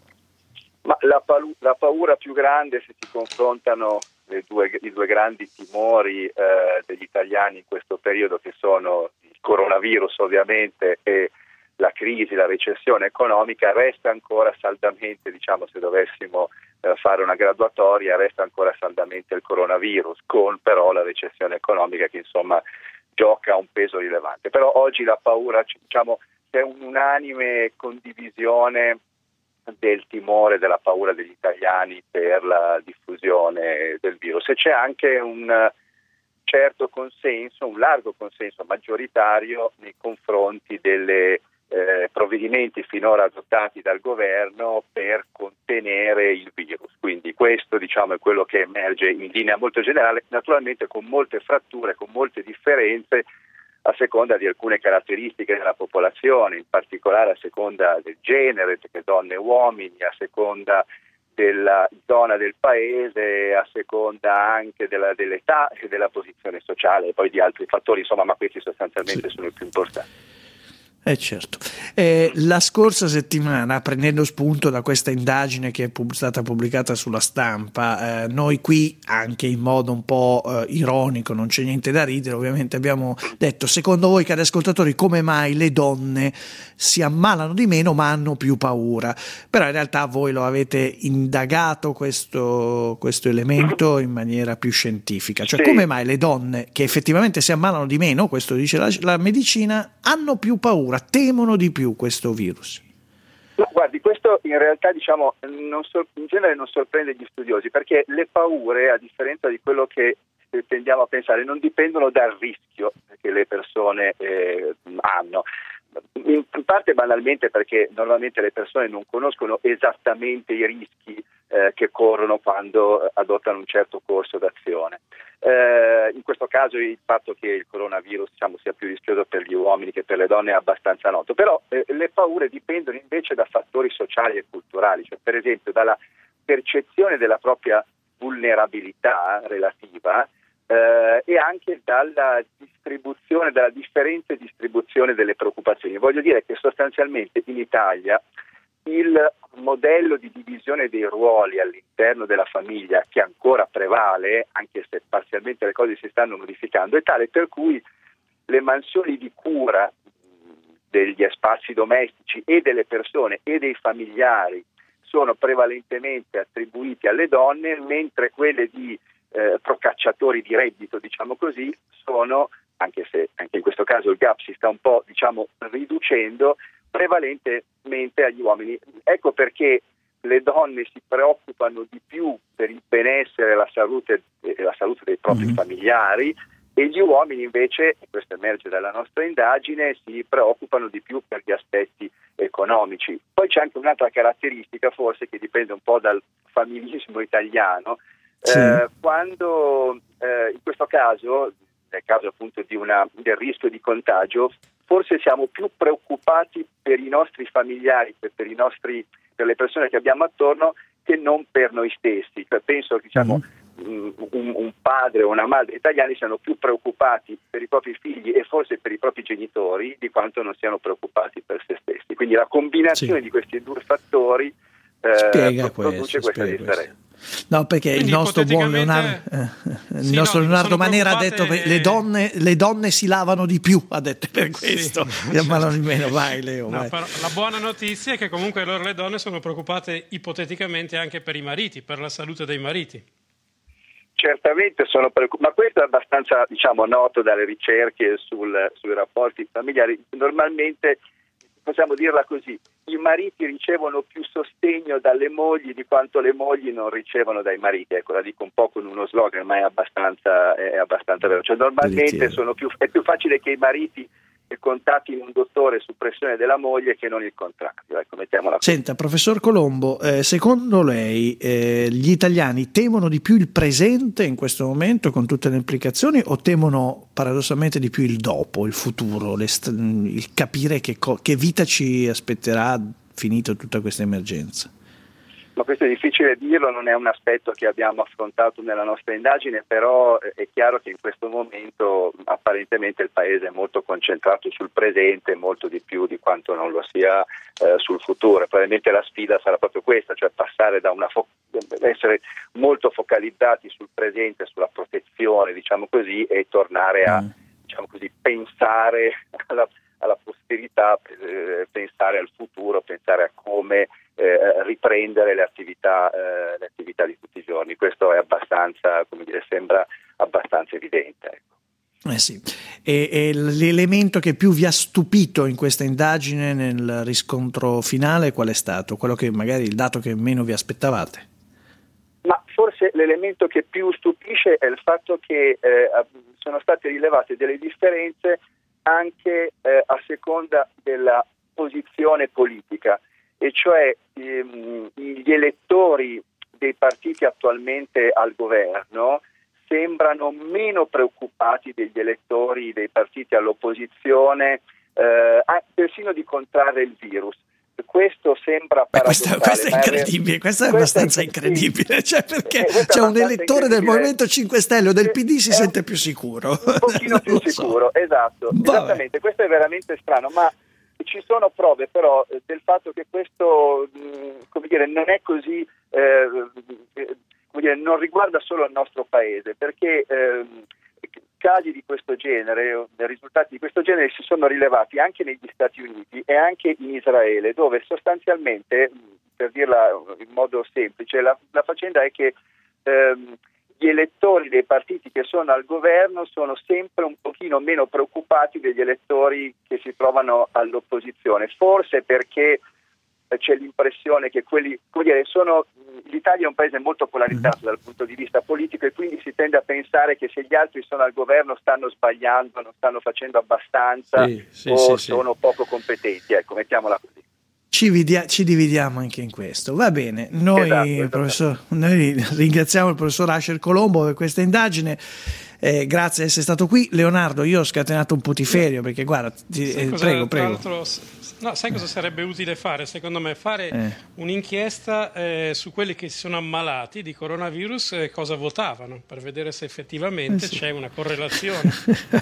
Ma la, palu- la paura più grande, se si confrontano le due, i due grandi timori eh, degli italiani in questo periodo, che sono il coronavirus ovviamente e la crisi, la recessione economica, resta ancora saldamente, diciamo, se dovessimo eh, fare una graduatoria, resta ancora saldamente il coronavirus, con però la recessione economica che insomma gioca un peso rilevante. Però oggi la paura, diciamo, c'è un'unanime condivisione del timore, della paura degli italiani per la diffusione del virus, e c'è anche un certo consenso, un largo consenso maggioritario nei confronti delle eh, provvedimenti finora adottati dal governo per contenere il virus. Quindi questo, diciamo, è quello che emerge in linea molto generale, naturalmente con molte fratture, con molte differenze a seconda di alcune caratteristiche della popolazione, in particolare a seconda del genere, perché donne e uomini, a seconda della zona del paese, a seconda anche della, dell'età e della posizione sociale e poi di altri fattori, insomma, ma questi sostanzialmente sì. sono i più importanti. Eh certo. Eh, la scorsa settimana, prendendo spunto da questa indagine che è pub- stata pubblicata sulla Stampa, eh, noi qui, anche in modo un po' eh, ironico, non c'è niente da ridere, ovviamente abbiamo detto: secondo voi, cari ascoltatori, come mai le donne si ammalano di meno ma hanno più paura? Però in realtà voi lo avete indagato questo, questo elemento in maniera più scientifica, cioè sì. come mai le donne che effettivamente si ammalano di meno, questo dice la, la medicina, hanno più paura, temono di più questo virus? No, guardi, questo in realtà, diciamo, non sor- in genere non sorprende gli studiosi, perché le paure, a differenza di quello che tendiamo a pensare, non dipendono dal rischio che le persone eh, hanno. In parte banalmente perché normalmente le persone non conoscono esattamente i rischi eh, che corrono quando adottano un certo corso d'azione. Eh, in questo caso il fatto che il coronavirus, diciamo, sia più rischioso per gli uomini che per le donne è abbastanza noto, però eh, le paure dipendono invece da fattori sociali e culturali, cioè per esempio dalla percezione della propria vulnerabilità relativa eh, e anche dalla distribuzione, dalla differente distribuzione delle preoccupazioni. Voglio dire che sostanzialmente in Italia il modello di divisione dei ruoli all'interno della famiglia, che ancora prevale, anche se parzialmente le cose si stanno modificando, è tale per cui le mansioni di cura degli spazi domestici e delle persone e dei familiari sono prevalentemente attribuiti alle donne, mentre quelle di eh, procacciatori di reddito, diciamo così, sono, anche se anche in questo caso il gap si sta un po', diciamo, riducendo, prevalentemente agli uomini. Ecco perché le donne si preoccupano di più per il benessere e la salute, e la salute dei propri mm-hmm. familiari, e gli uomini invece, e questo emerge dalla nostra indagine, si preoccupano di più per gli aspetti economici. Poi c'è anche un'altra caratteristica, forse, che dipende un po' dal familismo italiano. Sì. Eh, quando eh, in questo caso, nel caso appunto di una, del rischio di contagio, forse siamo più preoccupati per i nostri familiari, per, per, i nostri, per le persone che abbiamo attorno, che non per noi stessi. Cioè, penso che diciamo, mm. un, un padre o una madre italiani siano più preoccupati per i propri figli e forse per i propri genitori di quanto non siano preoccupati per se stessi. Quindi la combinazione sì. di questi due fattori eh, spiega produce questo, questa differenza. No, perché quindi il nostro buon Leonardo, eh, il sì, nostro no, Leonardo Manera ha detto che le donne, le donne si lavano di più, ha detto, per questo si ammalano di meno. Vai Leo, no, vai. Però la buona notizia è che comunque loro, le donne, sono preoccupate ipoteticamente anche per i mariti, per la salute dei mariti. Certamente sono preoccupati, ma questo è abbastanza, diciamo, noto dalle ricerche sul, sui rapporti familiari. Normalmente, possiamo dirla così, i mariti ricevono più sostegno dalle mogli di quanto le mogli non ricevono dai mariti. Ecco, la dico un po' con uno slogan, ma è abbastanza, è abbastanza vero. Cioè, normalmente sono più, è più facile che i mariti contattino un dottore su pressione della moglie che non il contrario. Ecco, mettiamola così. Senta, professor Colombo, eh, secondo lei eh, gli italiani temono di più il presente in questo momento con tutte le implicazioni o temono paradossalmente di più il dopo, il futuro, le st- il capire che, co- che vita ci aspetterà finito tutta questa emergenza? Ma questo è difficile dirlo, non è un aspetto che abbiamo affrontato nella nostra indagine, però è chiaro che in questo momento apparentemente il Paese è molto concentrato sul presente, molto di più di quanto non lo sia eh, sul futuro. Probabilmente la sfida sarà proprio questa, cioè passare da una fo- essere molto focalizzati sul presente, sulla protezione, diciamo così, e tornare a, diciamo così, pensare alla, alla posterità, eh, pensare al futuro, pensare a come Eh, riprendere le attività, eh, le attività di tutti i giorni. Questo è abbastanza, come dire, sembra abbastanza evidente. Ecco. Eh sì. E, e l'elemento che più vi ha stupito in questa indagine nel riscontro finale qual è stato? Quello che magari il dato che meno vi aspettavate? Ma forse l'elemento che più stupisce è il fatto che eh, sono state rilevate delle differenze anche eh, a seconda della posizione politica. E cioè ehm, gli elettori dei partiti attualmente al governo sembrano meno preoccupati degli elettori dei partiti all'opposizione, eh, persino di contrarre il virus. Questo sembra paradossale. Beh, questo, questo è incredibile, questo è abbastanza incredibile, cioè perché c'è un elettore del Movimento cinque Stelle o del P D si sente più sicuro. Un pochino più sicuro, so. esatto, Vabbè. esattamente, questo è veramente strano, ma ci sono prove però del fatto che questo mh, come dire, non è così, eh, come dire, non riguarda solo il nostro paese, perché eh, casi di questo genere, risultati di questo genere si sono rilevati anche negli Stati Uniti e anche in Israele, dove sostanzialmente, per dirla in modo semplice, la, la faccenda è che ehm, gli elettori dei partiti che sono al governo sono sempre un pochino meno preoccupati degli elettori che si trovano all'opposizione, forse perché c'è l'impressione che quelli, come dire, sono, l'Italia è un paese molto polarizzato dal punto di vista politico e quindi si tende a pensare che se gli altri sono al governo stanno sbagliando, non stanno facendo abbastanza sì, sì, o sì, sono sì. poco competenti, ecco, mettiamola così. Ci, vidia- ci dividiamo anche in questo. Va bene, noi, esatto, esatto. Professor, noi ringraziamo il professor Asher Colombo per questa indagine. Eh, grazie di essere stato qui. Leonardo, io ho scatenato un putiferio perché guarda, ti, eh, prego, prego. No, sai cosa sarebbe utile fare? Secondo me fare Eh. un'inchiesta eh, su quelli che si sono ammalati di coronavirus e cosa votavano, per vedere se effettivamente Eh sì. c'è una correlazione.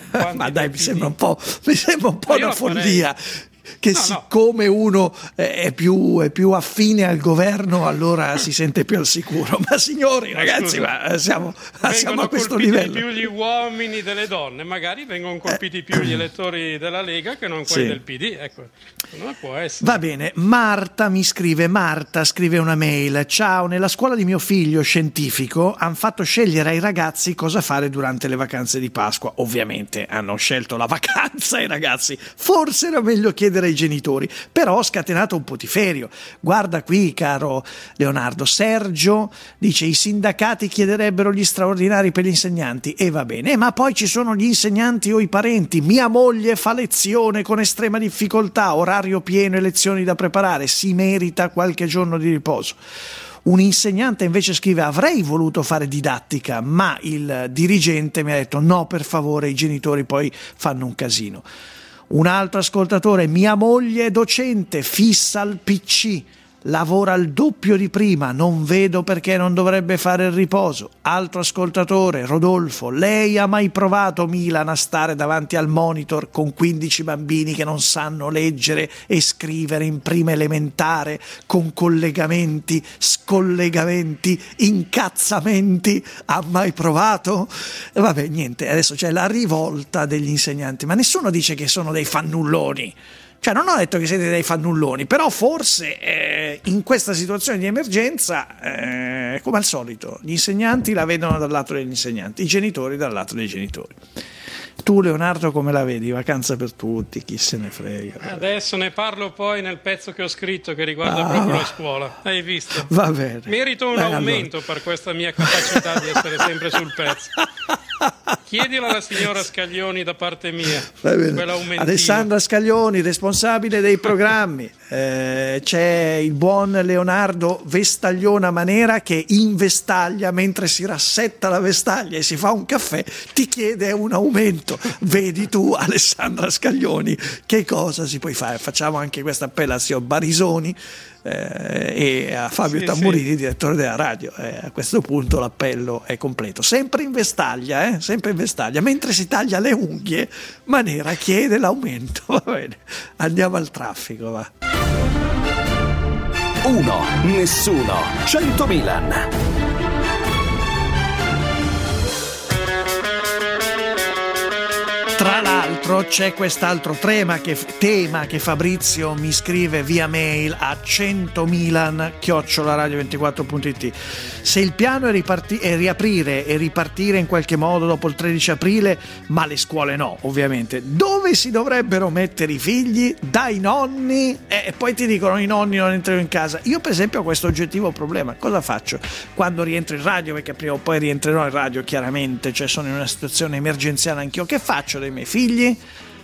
Ma dai, mi sembra un po', mi sembra un po' Ma io una la farei. follia. Che No, no. siccome uno è più, è più affine al governo allora si sente più al sicuro, ma signori Ma ragazzi scusa, ma siamo, siamo a questo colpiti livello. di più gli uomini delle donne, magari vengono colpiti più gli elettori della Lega che non quelli Sì. del P D, ecco, non può essere. Va bene, Marta mi scrive, Marta scrive una mail: ciao, nella scuola di mio figlio scientifico hanno fatto scegliere ai ragazzi cosa fare durante le vacanze di Pasqua. Ovviamente hanno scelto la vacanza ai ragazzi, forse era meglio chiedere ai genitori, però ho scatenato un putiferio. Guarda qui, caro Leonardo, Sergio dice i sindacati chiederebbero gli straordinari per gli insegnanti e va bene, ma poi ci sono gli insegnanti o i parenti. Mia moglie fa lezione con estrema difficoltà, orario pieno e lezioni da preparare, si merita qualche giorno di riposo. Un insegnante invece scrive: avrei voluto fare didattica, ma il dirigente mi ha detto no, per favore, i genitori poi fanno un casino. Un altro ascoltatore: mia moglie è docente, fissa al P C, lavora il doppio di prima, non vedo perché non dovrebbe fare il riposo. Altro ascoltatore, Rodolfo: lei ha mai provato, Milan, a stare davanti al monitor con quindici bambini che non sanno leggere e scrivere in prima elementare, con collegamenti, scollegamenti, incazzamenti? Ha mai provato? E vabbè, niente, adesso c'è la rivolta degli insegnanti, ma nessuno dice che sono dei fannulloni. Cioè, non ho detto che siete dei fannulloni, però forse eh, in questa situazione di emergenza, eh, come al solito, gli insegnanti la vedono dal lato degli insegnanti, i genitori dal lato dei genitori. Tu, Leonardo, come la vedi? Vacanza per tutti, chi se ne frega. Adesso ne parlo poi nel pezzo che ho scritto che riguarda Ah, proprio va. la scuola. Hai visto? Va bene. Merito un Bene, aumento allora. per questa mia capacità di essere sempre sul pezzo. chiedilo alla signora Scaglioni da parte mia. Alessandra Scaglioni, responsabile dei programmi. Eh, c'è il buon Leonardo Vestagliona Manera che investaglia mentre si rassetta la vestaglia e si fa un caffè, ti chiede un aumento. Vedi tu, Alessandra Scaglioni, che cosa si può fare? Facciamo anche questo appello a signor Barisoni eh, e a Fabio sì, Tamburini, sì. direttore della radio. Eh, a questo punto l'appello è completo. Sempre in vestaglia, eh? sempre in vestaglia, mentre si taglia le unghie, Manera chiede l'aumento. Va bene, andiamo al traffico, va. Uno, nessuno, cento Milan. Tra l'altro c'è quest'altro tema che, tema che Fabrizio mi scrive via mail a centomilan chiocciola radio ventiquattro punto it. Se il piano è, riparti- è riaprire e ripartire in qualche modo dopo il tredici aprile, ma le scuole no, ovviamente, dove si dovrebbero mettere i figli? Dai nonni? E eh, poi ti dicono i nonni non entrano in casa. Io per esempio ho questo oggettivo problema. Cosa faccio quando rientro in radio? Perché prima o poi rientrerò in radio, chiaramente, cioè sono in una situazione emergenziale anch'io. Che faccio dei miei figli?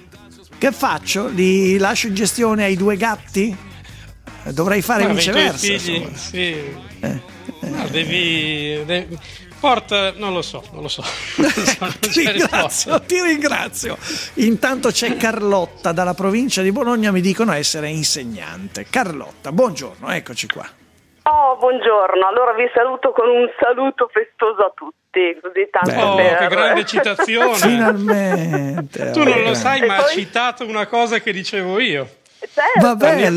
Che faccio? Li lascio in gestione ai due gatti? Dovrei fare ma viceversa. I tuoi figli, sì. eh, eh, no, devi, devi porta, non lo so, non lo so. Non so non ti, ringrazio, ti ringrazio. Intanto c'è Carlotta dalla provincia di Bologna, mi dicono essere insegnante. Carlotta, buongiorno, eccoci qua. Oh, buongiorno. Allora vi saluto con un saluto festoso a tutti, così tanto oh, per... che grande citazione. Finalmente. Tu non lo sai, e ma poi... ha citato una cosa che dicevo io. Certo, va bello.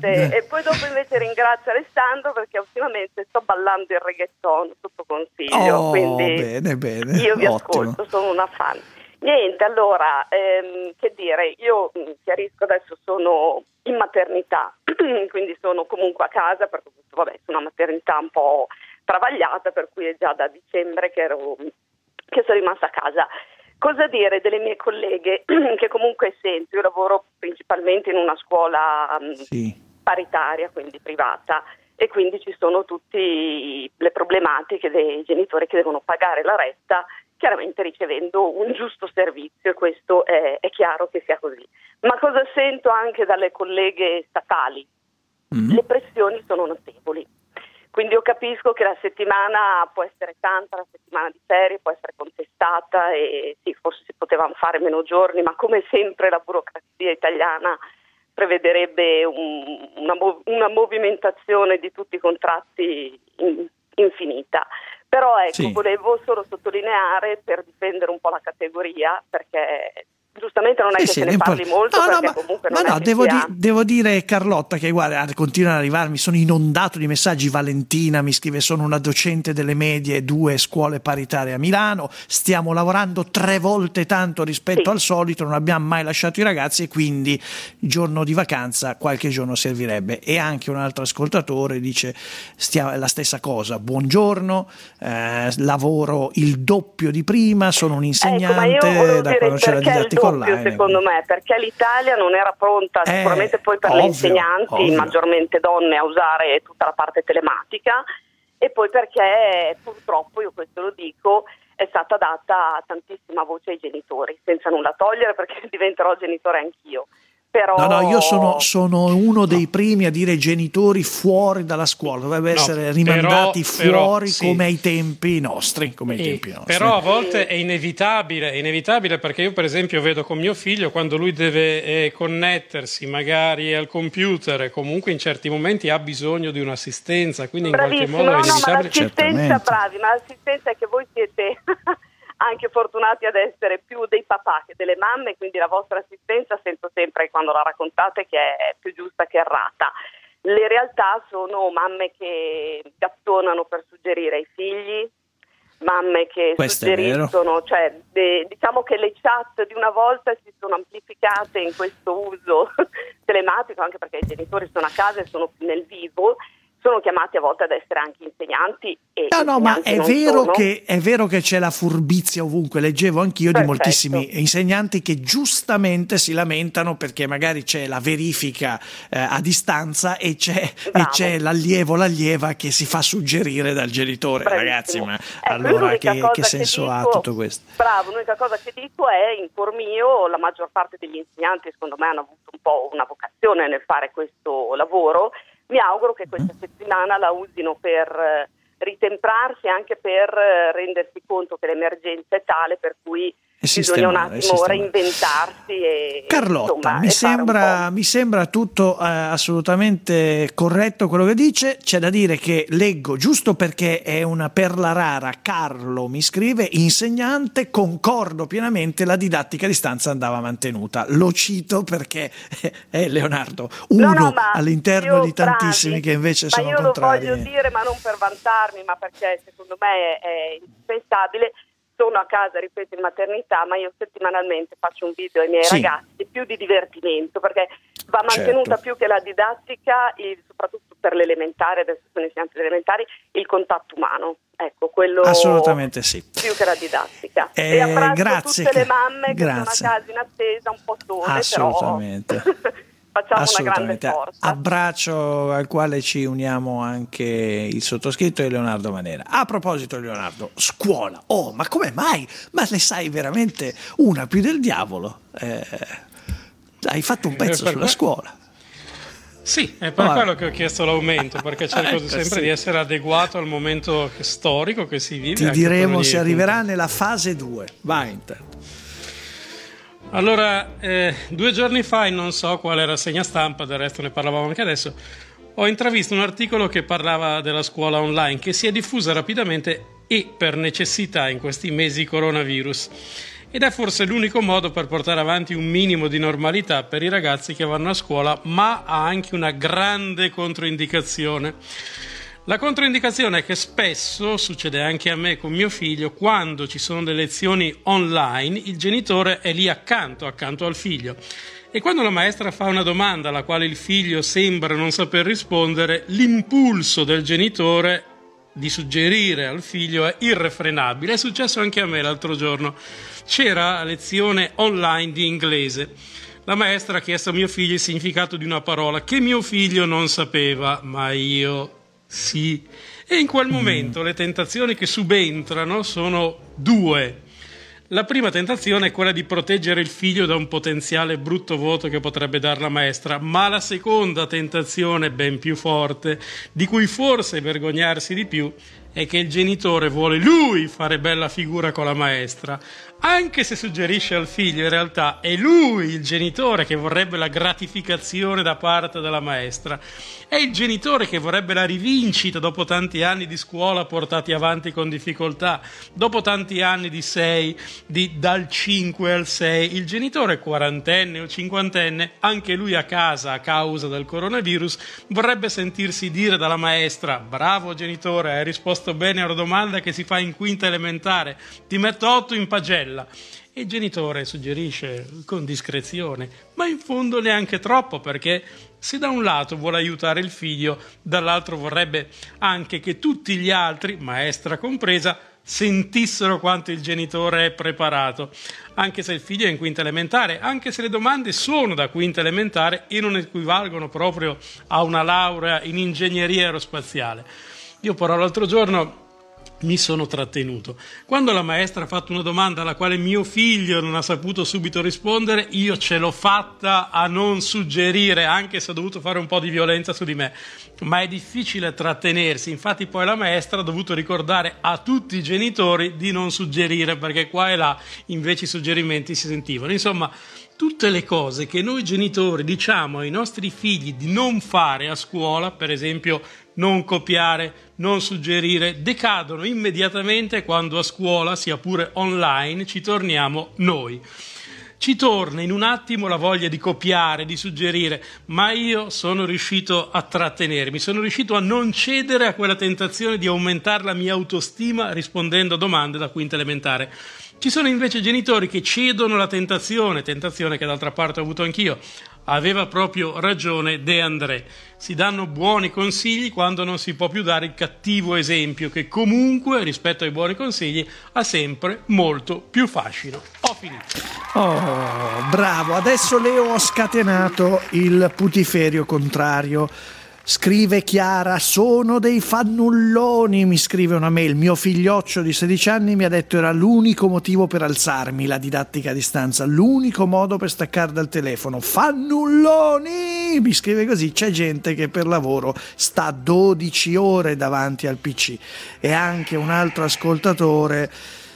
e poi dopo invece ringrazio Alessandro perché ultimamente sto ballando il reggaeton sotto consiglio, oh, quindi bene, bene. io vi Ottimo. ascolto, sono una fan. Niente, allora, ehm, che dire, io mh, chiarisco, adesso sono in maternità, quindi sono comunque a casa, perché vabbè, sono una maternità un po' travagliata, per cui è già da dicembre che, ero, che sono rimasta a casa. Cosa dire delle mie colleghe che comunque sento? Io lavoro principalmente in una scuola um, sì. paritaria, quindi privata, e quindi ci sono tutte le problematiche dei genitori che devono pagare la retta, chiaramente ricevendo un giusto servizio, e questo è, è chiaro che sia così. Ma cosa sento anche dalle colleghe statali? Mm-hmm. Le pressioni sono notevoli. Quindi io capisco che la settimana può essere tanta, la settimana di ferie può essere contestata e sì, forse si potevano fare meno giorni, ma come sempre la burocrazia italiana prevederebbe un, una, una movimentazione di tutti i contratti in, infinita. Però ecco, sì. volevo solo sottolineare per difendere un po' la categoria, perché... giustamente non è sì, che sì, se ne parli molto, no, perché no, comunque non ma è no, che devo, sia... di, devo dire Carlotta che guarda, continuano ad arrivarmi, sono inondato di messaggi. Valentina mi scrive: sono una docente delle medie, due scuole paritarie a Milano, stiamo lavorando tre volte tanto rispetto sì. al solito, non abbiamo mai lasciato i ragazzi e quindi il giorno di vacanza qualche giorno servirebbe. E anche un altro ascoltatore dice stia, la stessa cosa: buongiorno, eh, lavoro il doppio di prima, sono un insegnante, ecco, da quando c'era didattico online, secondo me, perché l'Italia non era pronta eh, sicuramente poi per ovvio, le insegnanti, ovvio. maggiormente donne, a usare tutta la parte telematica, e poi perché purtroppo, io questo lo dico, è stata data tantissima voce ai genitori, senza nulla togliere perché diventerò genitore anch'io. Però... No, no, io sono, sono uno dei no. primi a dire genitori fuori dalla scuola, dovrebbe no, essere rimandati però, fuori però, come sì. ai tempi nostri, come ai e, tempi nostri. Però a volte è inevitabile, è inevitabile perché io per esempio vedo con mio figlio quando lui deve eh, connettersi magari al computer e comunque in certi momenti ha bisogno di un'assistenza, quindi in Bravissimo, qualche modo no, è inevitabile. No, ma l'assistenza, bravi, ma l'assistenza è che voi siete... anche fortunati ad essere più dei papà che delle mamme, quindi la vostra assistenza sento sempre quando la raccontate che è più giusta che errata. Le realtà sono mamme che gattonano per suggerire ai figli, mamme che Questo suggeriscono, cioè de, diciamo che le chat di una volta si sono amplificate in questo uso telematico, anche perché i genitori sono a casa e sono nel vivo. sono chiamati a volte ad essere anche insegnanti. E no, no, ma è vero, che, è vero che c'è la furbizia ovunque. Leggevo anch'io Perfetto. di moltissimi insegnanti che giustamente si lamentano perché magari c'è la verifica eh, a distanza e c'è, e c'è l'allievo, l'allieva che si fa suggerire dal genitore. Bravissimo. Ragazzi, ma ecco, allora che, che senso che dico, ha tutto questo? Bravo, l'unica cosa che dico è, in cuor mio, la maggior parte degli insegnanti secondo me hanno avuto un po' una vocazione nel fare questo lavoro. Mi auguro che questa settimana la usino per eh, ritemprarsi, anche per eh, rendersi conto che l'emergenza è tale per cui E bisogna un sistemare, attimo reinventarsi e Carlotta, insomma, mi, e sembra, mi sembra tutto eh, assolutamente corretto quello che dice. C'è da dire che leggo, giusto perché è una perla rara, Carlo mi scrive: insegnante, concordo pienamente, la didattica a distanza andava mantenuta. Lo cito perché è Leonardo, uno no, no, all'interno di tantissimi bravi, che invece ma sono io contrari. lo voglio dire, ma non per vantarmi, ma perché secondo me è, è indispensabile. Sono a casa, ripeto, in maternità, ma io settimanalmente faccio un video ai miei sì. ragazzi, più di divertimento, perché va mantenuta certo. più che la didattica, il, soprattutto per l'elementare, adesso sono insegnanti elementari, il contatto umano. Ecco, quello assolutamente sì. più che la didattica. Eh, e abbraccio grazie, tutte le mamme grazie. che sono a casa in attesa, un po' sole, assolutamente. però facciamo assolutamente. una grande forza. Abbraccio al quale ci uniamo anche il sottoscritto e Leonardo Manera. A proposito, Leonardo, scuola. Oh, ma come mai? Ma ne sai veramente una più del diavolo. Eh, hai fatto un pezzo eh, sulla me... scuola. Sì, è per oh, quello che ho chiesto l'aumento, perché cerco ecco, sempre sì. di essere adeguato al momento storico che si vive. Ti diremo se arriverà nella fase due. Vai intanto. Allora, eh, due giorni fa, in non so quale rassegna stampa, del resto ne parlavamo anche adesso, ho intravisto un articolo che parlava della scuola online che si è diffusa rapidamente e per necessità in questi mesi coronavirus. Ed è forse l'unico modo per portare avanti un minimo di normalità per i ragazzi che vanno a scuola, ma ha anche una grande controindicazione. La controindicazione è che spesso, succede anche a me con mio figlio, quando ci sono le lezioni online, il genitore è lì accanto, accanto al figlio. E quando la maestra fa una domanda alla quale il figlio sembra non saper rispondere, l'impulso del genitore di suggerire al figlio è irrefrenabile. È successo anche a me l'altro giorno. C'era la lezione online di inglese. La maestra ha chiesto a mio figlio il significato di una parola che mio figlio non sapeva, ma io... sì, e in quel momento le tentazioni che subentrano sono due. La prima tentazione è quella di proteggere il figlio da un potenziale brutto voto che potrebbe dar la maestra, ma la seconda tentazione, ben più forte, di cui forse vergognarsi di più, è che il genitore vuole lui fare bella figura con la maestra, anche se suggerisce al figlio in realtà è lui il genitore che vorrebbe la gratificazione da parte della maestra, è il genitore che vorrebbe la rivincita dopo tanti anni di scuola portati avanti con difficoltà, dopo tanti anni di sei, di dal cinque al sei, il genitore quarantenne o cinquantenne, anche lui a casa a causa del coronavirus, vorrebbe sentirsi dire dalla maestra: bravo genitore, hai risposto bene alla domanda che si fa in quinta elementare, ti metto otto in pagella. E il genitore suggerisce con discrezione, ma in fondo neanche troppo, perché se da un lato vuole aiutare il figlio, dall'altro vorrebbe anche che tutti gli altri, maestra compresa, sentissero quanto il genitore è preparato, anche se il figlio è in quinta elementare, anche se le domande sono da quinta elementare e non equivalgono proprio a una laurea in ingegneria aerospaziale. Io però l'altro giorno mi sono trattenuto. Quando la maestra ha fatto una domanda alla quale mio figlio non ha saputo subito rispondere, io ce l'ho fatta a non suggerire, anche se ho dovuto fare un po' di violenza su di me. Ma è difficile trattenersi, infatti poi la maestra ha dovuto ricordare a tutti i genitori di non suggerire, perché qua e là invece i suggerimenti si sentivano. Insomma, tutte le cose che noi genitori diciamo ai nostri figli di non fare a scuola, per esempio non copiare, non suggerire, decadono immediatamente quando a scuola, sia pure online, ci torniamo noi. Ci torna in un attimo la voglia di copiare, di suggerire, ma io sono riuscito a trattenermi, sono riuscito a non cedere a quella tentazione di aumentare la mia autostima rispondendo a domande da quinta elementare. Ci sono invece genitori che cedono alla tentazione, tentazione che d'altra parte ho avuto anch'io, aveva proprio ragione De André. Si danno buoni consigli quando non si può più dare il cattivo esempio, che comunque, rispetto ai buoni consigli, ha sempre molto più fascino. Ho finito. Oh, bravo. Adesso Leo ho scatenato il putiferio contrario. Scrive Chiara, sono dei fannulloni, mi scrive una mail. Mio figlioccio di sedici anni mi ha detto era l'unico motivo per alzarmi, la didattica a distanza, l'unico modo per staccare dal telefono. Fannulloni! Mi scrive così. C'è gente che per lavoro sta dodici ore davanti al P C. E anche un altro ascoltatore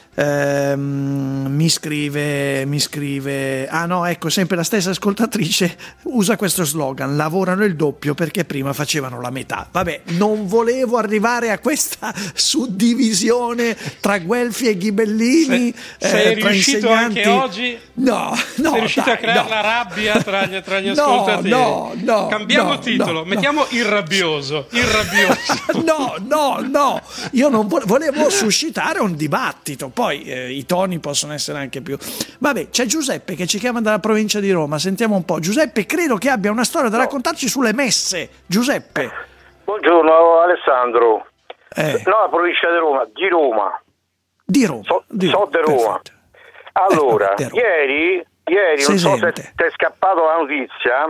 ehm, mi scrive mi scrive ah no, ecco, sempre la stessa ascoltatrice usa questo slogan: lavorano il doppio perché prima facevano la metà. Vabbè, non volevo arrivare a questa suddivisione tra Guelfi e Ghibellini. Se, sei eh, tra riuscito insegnanti. Anche oggi no, no, sei riuscito dai, a creare no. la rabbia tra gli, tra gli no, ascoltatori. no, no, cambiamo no, titolo, no, mettiamo il rabbioso il rabbioso no, no, no, io non vo- volevo suscitare un dibattito. Poi eh, i toni possono essere anche più. Vabbè, c'è Giuseppe che ci chiama dalla provincia di Roma. Sentiamo un po'. Giuseppe, credo che abbia una storia da raccontarci sulle messe. Giuseppe. Buongiorno Alessandro. Eh. No, la provincia di Roma, di Roma. Di Roma. So di Roma. So di Roma. Allora, eh, ieri, ieri non so se ti è scappato la notizia,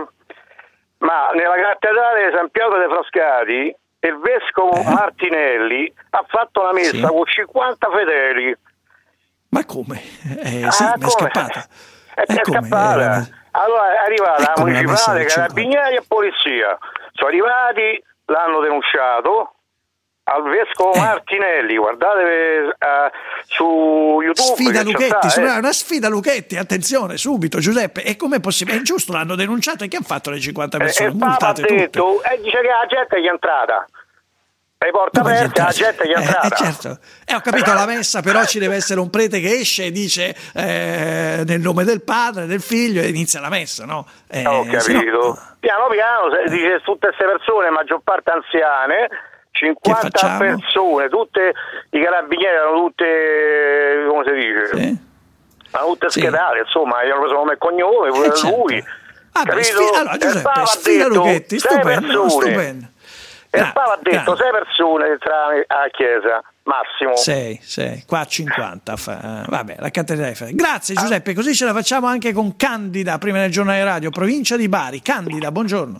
ma nella cattedrale di San Pietro dei Frascati il vescovo eh. Martinelli ha fatto una messa sì. con cinquanta fedeli. Ma come? Eh, sì, ah, mi è scappata. È, è scappata. Una... Allora è arrivata la municipale, carabinieri e polizia. Sono arrivati, l'hanno denunciato al vescovo eh. Martinelli. Guardate uh, su YouTube. Sfida Lucchetti, sta, eh. una sfida Lucchetti, attenzione, subito Giuseppe. E com'è possibile? È giusto, l'hanno denunciato e che ha fatto le cinquanta persone? E il Papa ha detto, e dice che la gente gli è entrata. Le porte aperte, la gente gli è entrata. Eh, eh, certo. Eh, ho capito la messa, però ci deve essere un prete che esce e dice eh, nel nome del padre, del figlio, e inizia la messa, no? Eh, ho capito. No... Piano piano, dice tutte queste persone, maggior parte anziane, cinquanta persone, tutte i carabinieri erano tutte, come si dice? Sì. Erano tutte sì. schedate, insomma, gli hanno preso nome e cognome, pure eh, certo. lui. Ah, beh, sfida, allora, Giuseppe, sfida Lucchetti, stupendo, stupendo. E il Papa ha detto sei persone entrare alla chiesa, massimo. sei, sei, qua cinquanta. Fa, vabbè, la cattedrale. Grazie Giuseppe, così ce la facciamo anche con Candida, prima del giornale radio, provincia di Bari. Candida, buongiorno.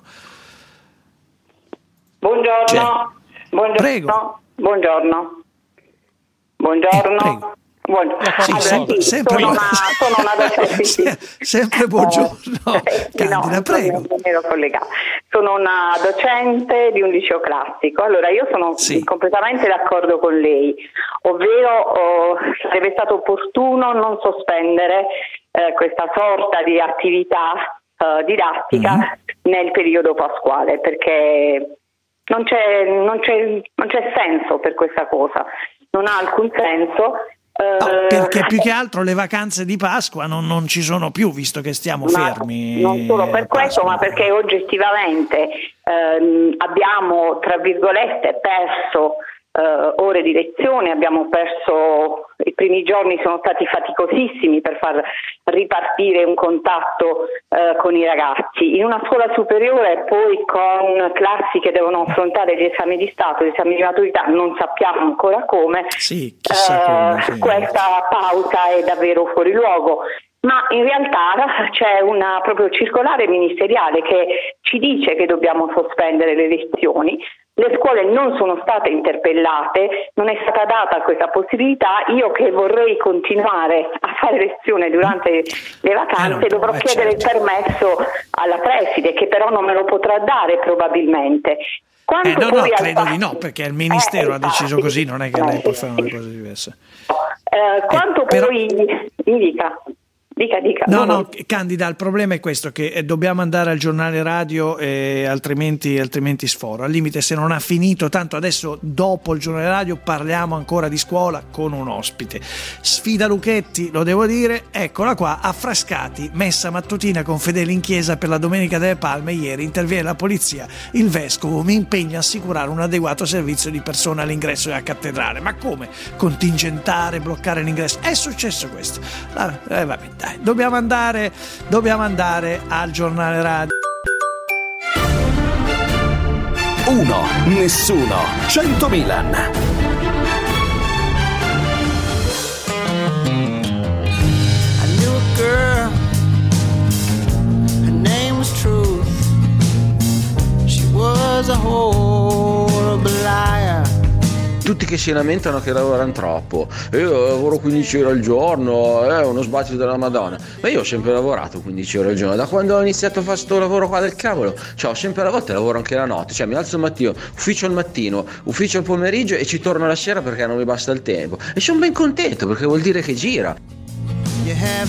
Buongiorno. C'è. Buongiorno. Prego. Buongiorno. Buongiorno. Eh, prego. Buongiorno. Sì, allora, sempre, sì, sempre sono, una, sono una docente. Sì. Sempre buongiorno. Eh, Candida, no, prego. Non ero collegata. Sono una docente di un liceo classico. Allora, io sono sì. completamente d'accordo con lei, ovvero oh, sarebbe stato opportuno non sospendere eh, questa sorta di attività eh, didattica mm-hmm. nel periodo pasquale, perché non c'è, non c'è, non c'è senso per questa cosa. Non ha alcun senso. No, perché più che altro le vacanze di Pasqua non, non ci sono più, visto che stiamo ma fermi. Non solo per questo, ma perché oggettivamente ehm, abbiamo, tra virgolette, perso eh, ore di lezione, abbiamo perso, i primi giorni sono stati faticosissimi per far ripartire un contatto eh, con i ragazzi. In una scuola superiore, poi con classi che devono affrontare gli esami di Stato, gli esami di maturità, non sappiamo ancora come, sì, chissà come eh, sì. questa pausa è davvero fuori luogo. Ma in realtà c'è una proprio circolare ministeriale che ci dice che dobbiamo sospendere le lezioni. Le scuole non sono state interpellate, non è stata data questa possibilità. Io che vorrei continuare a fare lezione durante le vacanze eh dovrò chiedere certo. il permesso alla preside, che però non me lo potrà dare probabilmente. Quanto eh, no, no, credo fatto... di no, perché il Ministero eh, ha deciso così, non è che lei può fare una cosa diversa. Eh, quanto eh, poi però... mi dica. Dica, dica. No, no, Candida, il problema è questo, che dobbiamo andare al giornale radio e altrimenti, altrimenti sforo. Al limite, se non ha finito, tanto adesso dopo il giornale radio parliamo ancora di scuola con un ospite. Sfida Lucchetti, lo devo dire, eccola qua, a Frascati, messa mattutina con fedeli in chiesa per la Domenica delle Palme. Ieri interviene la polizia, il vescovo mi impegna a assicurare un adeguato servizio di persone all'ingresso della cattedrale. Ma come? Contingentare, bloccare l'ingresso? È successo questo. Eh, vabbè. dai, dobbiamo andare, dobbiamo andare al giornale radio. Uno, nessuno, cento Milan. Girl, her name was Truth. She was a horrible liar. Tutti che si lamentano che lavorano troppo. Io lavoro quindici ore al giorno, è uno sbaglio della Madonna. Ma io ho sempre lavorato quindici ore al giorno, da quando ho iniziato a fare sto lavoro qua del cavolo. Cioè ho sempre lavorato e lavoro anche la notte. Cioè mi alzo il mattino, ufficio al mattino, ufficio al pomeriggio e ci torno la sera perché non mi basta il tempo. E sono ben contento perché vuol dire che gira. You have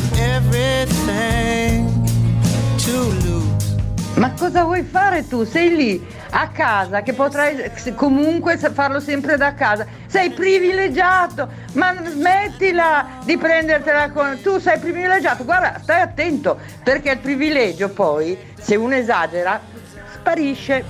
everything to lose. Ma cosa vuoi fare tu? Sei lì a casa che potrai comunque farlo sempre da casa. Sei privilegiato, ma smettila di prendertela con... Tu sei privilegiato, guarda, stai attento, perché il privilegio poi, se uno esagera, sparisce.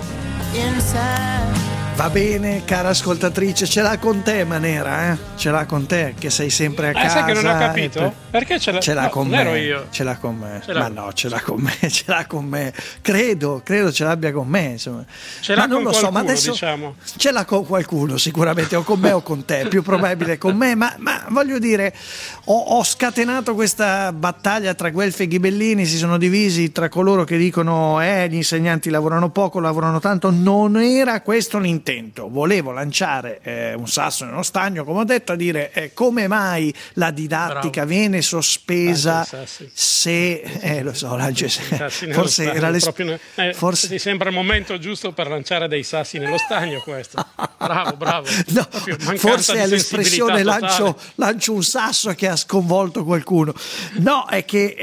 Inside. Va bene, cara ascoltatrice, ce l'ha con te Manera, eh? Ce l'ha con te, che sei sempre a eh, casa. Sai che non ho capito? Per... Perché ce l'ha, ce l'ha no, con non me? ero io. Ce l'ha con me. Ce l'ha. Ma no, ce l'ha con me, ce l'ha con me. Credo, credo ce l'abbia con me, insomma. Ce ma l'ha non con lo so, qualcuno, ma adesso diciamo. Ce l'ha con qualcuno sicuramente, o con me o con te, più probabile con me, ma, ma voglio dire, ho, ho scatenato questa battaglia tra Guelfi e Ghibellini, si sono divisi tra coloro che dicono eh, gli insegnanti lavorano poco, lavorano tanto. Non era questo l'intento, volevo lanciare eh, un sasso nello stagno, come ho detto, a dire eh, come mai la didattica Bravo. viene sospesa se eh, lo so, lanci, forse era le proprio, eh, forse ti sembra il momento giusto per lanciare dei sassi nello stagno, questo. Bravo, bravo. No, forse è l'espressione lancio, lancio un sasso che ha sconvolto qualcuno. No, è che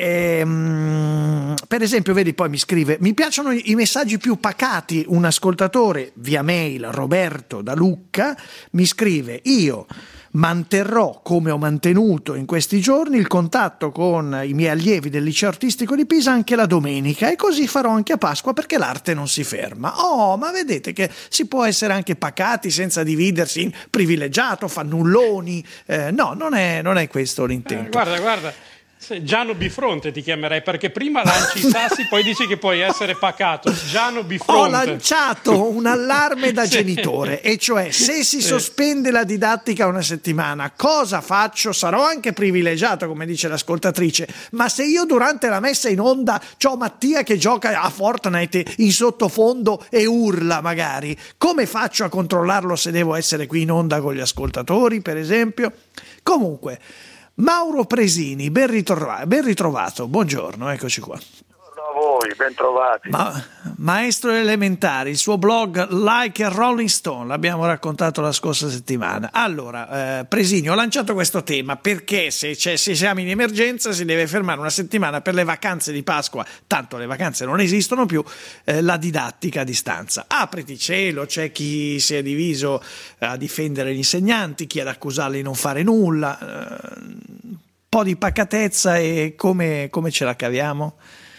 ehm, per esempio, vedi, poi mi scrive: mi piacciono i messaggi più pacati. Un ascoltatore via mail, Roberto da Lucca, mi scrive: io manterrò, come ho mantenuto in questi giorni, il contatto con i miei allievi del liceo artistico di Pisa anche la domenica, e così farò anche a Pasqua, perché l'arte non si ferma. Oh, ma vedete che si può essere anche pacati senza dividersi in privilegiato, fannulloni. Eh, no, non è, non è questo l'intento. Eh, guarda, guarda. Giano Bifronte ti chiamerei, perché prima lanci i sassi, poi dici che puoi essere pacato. Giano Bifronte. Ho lanciato un allarme da sì. genitore, e cioè se si sospende la didattica una settimana, cosa faccio? Sarò anche privilegiato, come dice l'ascoltatrice, ma se io durante la messa in onda c'ho Mattia che gioca a Fortnite in sottofondo e urla magari, come faccio a controllarlo se devo essere qui in onda con gli ascoltatori, per esempio? Comunque, Mauro Presini, ben ritrovato, ben ritrovato, buongiorno, eccoci qua. Buongiorno a voi, ben trovati. Ma, maestro elementare, il suo blog Like a Rolling Stone, l'abbiamo raccontato la scorsa settimana. Allora, eh, Presini, ho lanciato questo tema perché se, c'è, se siamo in emergenza si deve fermare una settimana per le vacanze di Pasqua, tanto le vacanze non esistono più, eh, la didattica a distanza. Apriti cielo, c'è chi si è diviso a difendere gli insegnanti, chi ad accusarli di non fare nulla, eh, un po' di pacatezza, e come, come ce la caviamo?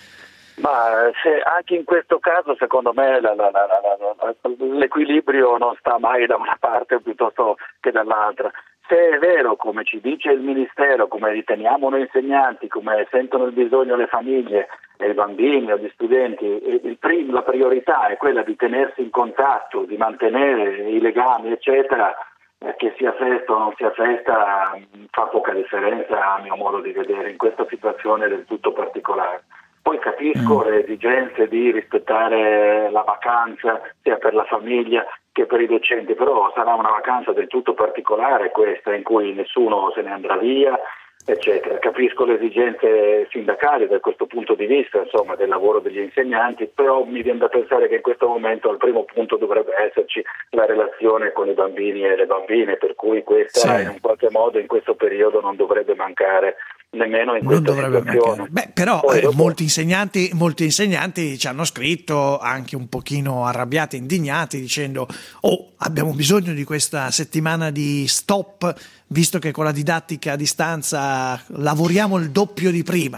Ma se anche in questo caso secondo me la, la, la, la, l'equilibrio non sta mai da una parte piuttosto che dall'altra. Se è vero, come ci dice il Ministero, come riteniamo noi insegnanti, come sentono il bisogno le famiglie e i bambini o gli studenti, il prim, la priorità è quella di tenersi in contatto, di mantenere i legami, eccetera, che sia festa o non sia festa fa poca differenza a mio modo di vedere in questa situazione del tutto particolare. Poi capisco le esigenze di rispettare la vacanza sia per la famiglia che per i docenti, però sarà una vacanza del tutto particolare questa, in cui nessuno se ne andrà via, eccetera. Capisco le esigenze sindacali da questo punto di vista, insomma, del lavoro degli insegnanti, però mi viene da pensare che in questo momento al primo punto dovrebbe esserci la relazione con i bambini e le bambine, per cui questa sì. in un qualche modo in questo periodo non dovrebbe mancare nemmeno in questa situazione. Beh, però eh, dopo... molti insegnanti molti insegnanti ci hanno scritto anche un pochino arrabbiati, indignati, dicendo: oh, abbiamo bisogno di questa settimana di stop, visto che con la didattica a distanza lavoriamo il doppio di prima.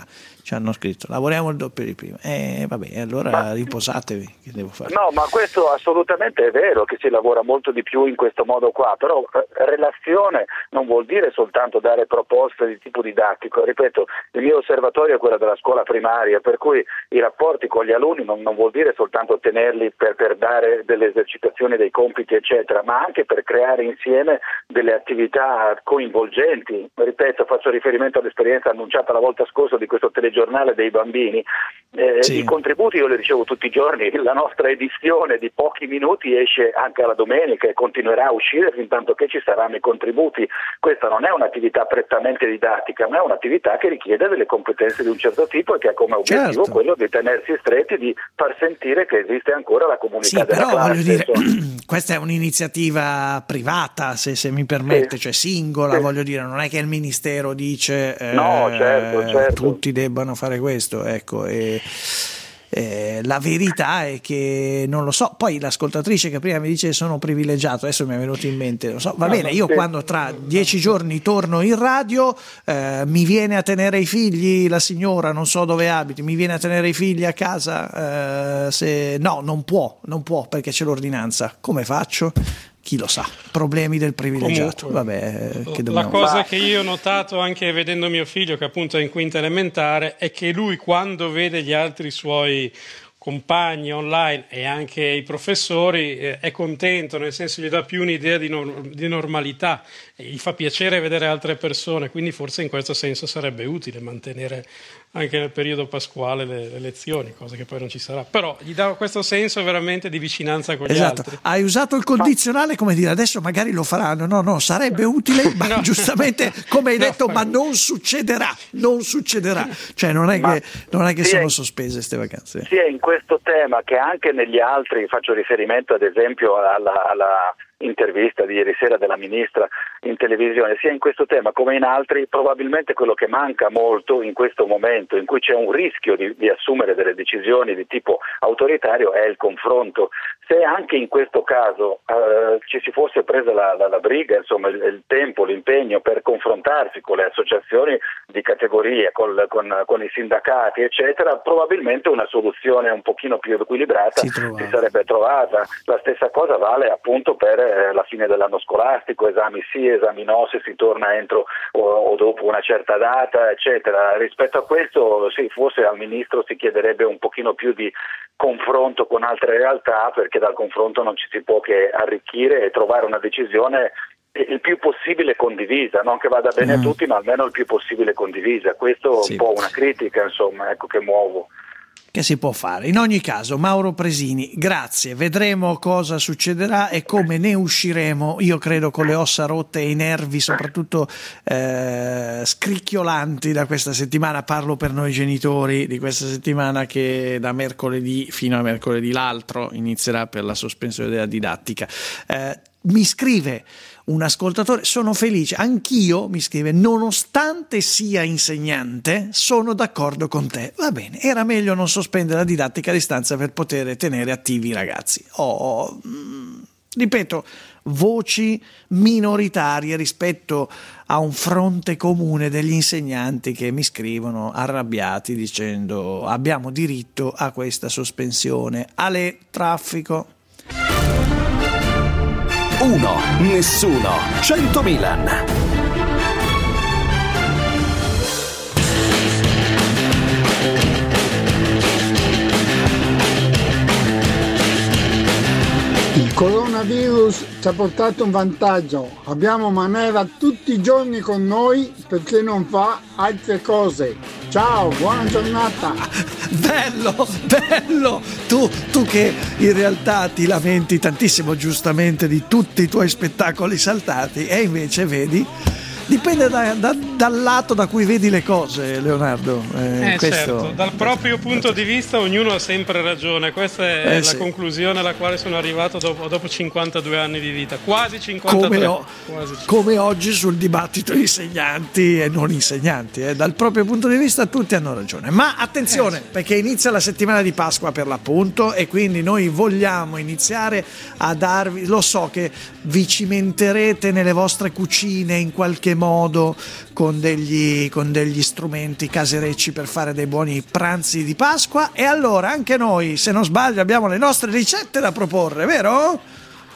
ci hanno scritto, lavoriamo il doppio di prima. E vabbè, allora ma, riposatevi, che devo fare? No, ma questo assolutamente è vero che si lavora molto di più in questo modo qua, però relazione non vuol dire soltanto dare proposte di tipo didattico. Ripeto, il mio osservatorio è quello della scuola primaria, per cui i rapporti con gli alunni non, non vuol dire soltanto tenerli per, per dare delle esercitazioni, dei compiti eccetera, ma anche per creare insieme delle attività coinvolgenti. Ripeto, faccio riferimento all'esperienza annunciata la volta scorsa di questo telegiornale dei bambini. Eh, sì. I contributi io li ricevo tutti i giorni, la nostra edizione di pochi minuti esce anche alla domenica e continuerà a uscire fin tanto che ci saranno i contributi. Questa non è un'attività prettamente didattica, ma è un'attività che richiede delle competenze di un certo tipo e che ha come obiettivo certo. quello di tenersi stretti, di far sentire che esiste ancora la comunità sì, della però, classe. Voglio dire, questa è un'iniziativa privata, se, se mi permette, sì. cioè singola, sì. voglio dire, non è che il ministero dice eh, no, certo, certo. tutti debbano fare questo, ecco, e Eh, la verità è che non lo so. Poi l'ascoltatrice che prima mi dice sono privilegiato, adesso mi è venuto in mente, lo so, va bene, io quando tra dieci giorni torno in radio eh, mi viene a tenere i figli la signora, non so dove abiti, mi viene a tenere i figli a casa, eh, se no, non può, non può perché c'è l'ordinanza. Come faccio? Chi lo sa, problemi del privilegiato. Comunque, vabbè, che la cosa che io ho notato anche vedendo mio figlio, che appunto è in quinta elementare, è che lui quando vede gli altri suoi compagni online e anche i professori eh, è contento, nel senso gli dà più un'idea di, no- di normalità, e gli fa piacere vedere altre persone, quindi forse in questo senso sarebbe utile mantenere anche nel periodo pasquale le, le lezioni, cosa che poi non ci sarà, però gli dà questo senso veramente di vicinanza con gli esatto. altri. Hai usato il condizionale come dire adesso magari lo faranno, no no sarebbe utile, ma no. giustamente come hai detto, no. ma non succederà, non succederà, cioè non è ma che, non è che sono sospese queste vacanze. Sia in questo tema che anche negli altri, faccio riferimento ad esempio alla, alla intervista di ieri sera della ministra in televisione, sia in questo tema come in altri, probabilmente quello che manca molto in questo momento in cui c'è un rischio di, di assumere delle decisioni di tipo autoritario è il confronto. Se anche in questo caso eh, ci si fosse presa la, la, la briga, insomma il, il tempo, l'impegno per confrontarsi con le associazioni di categorie, col, con, con i sindacati eccetera, probabilmente una soluzione un pochino più equilibrata si, si sarebbe trovata. La stessa cosa vale appunto per eh, la fine dell'anno scolastico, esami sì, esami no, se si torna entro o, o dopo una certa data eccetera. Rispetto a questo sì, forse al ministro si chiederebbe un pochino più di confronto con altre realtà, perché dal confronto non ci si può che arricchire e trovare una decisione il più possibile condivisa, non che vada bene mm. a tutti, ma almeno il più possibile condivisa. Questo è sì. un po' una critica, insomma, ecco, che muovo. Che si può fare? In ogni caso, Mauro Presini, grazie. Vedremo cosa succederà e come ne usciremo, io credo, con le ossa rotte e i nervi soprattutto eh, scricchiolanti da questa settimana. Parlo per noi genitori di questa settimana che da mercoledì fino a mercoledì l'altro inizierà per la sospensione della didattica. Eh, mi scrive un ascoltatore, sono felice, anch'io, mi scrive, nonostante sia insegnante sono d'accordo con te. Va bene, era meglio non sospendere la didattica a distanza per poter tenere attivi i ragazzi. Oh, mm, ripeto, voci minoritarie rispetto a un fronte comune degli insegnanti che mi scrivono arrabbiati dicendo abbiamo diritto a questa sospensione. Ale, traffico. Uno, nessuno, cento Milan. Il coronavirus ci ha portato un vantaggio, abbiamo Manera tutti i giorni con noi perché non fa altre cose. Ciao, buona giornata. Bello, bello. Tu, tu che in realtà ti lamenti tantissimo giustamente di tutti i tuoi spettacoli saltati e invece vedi, dipende da, da, dal lato da cui vedi le cose, Leonardo. Eh, eh, questo... certo, dal proprio punto di vista ognuno ha sempre ragione. Questa è eh, la sì. conclusione alla quale sono arrivato dopo, dopo cinquantadue anni di vita, quasi cinquantatré. Come, o, quasi. come oggi sul dibattito insegnanti e non insegnanti. Eh. Dal proprio punto di vista tutti hanno ragione. Ma attenzione, eh, sì. perché inizia la settimana di Pasqua per l'appunto e quindi noi vogliamo iniziare a darvi, lo so che vi cimenterete nelle vostre cucine in qualche qualche modo con degli, con degli strumenti caserecci per fare dei buoni pranzi di Pasqua. E allora anche noi, se non sbaglio, abbiamo le nostre ricette da proporre, vero?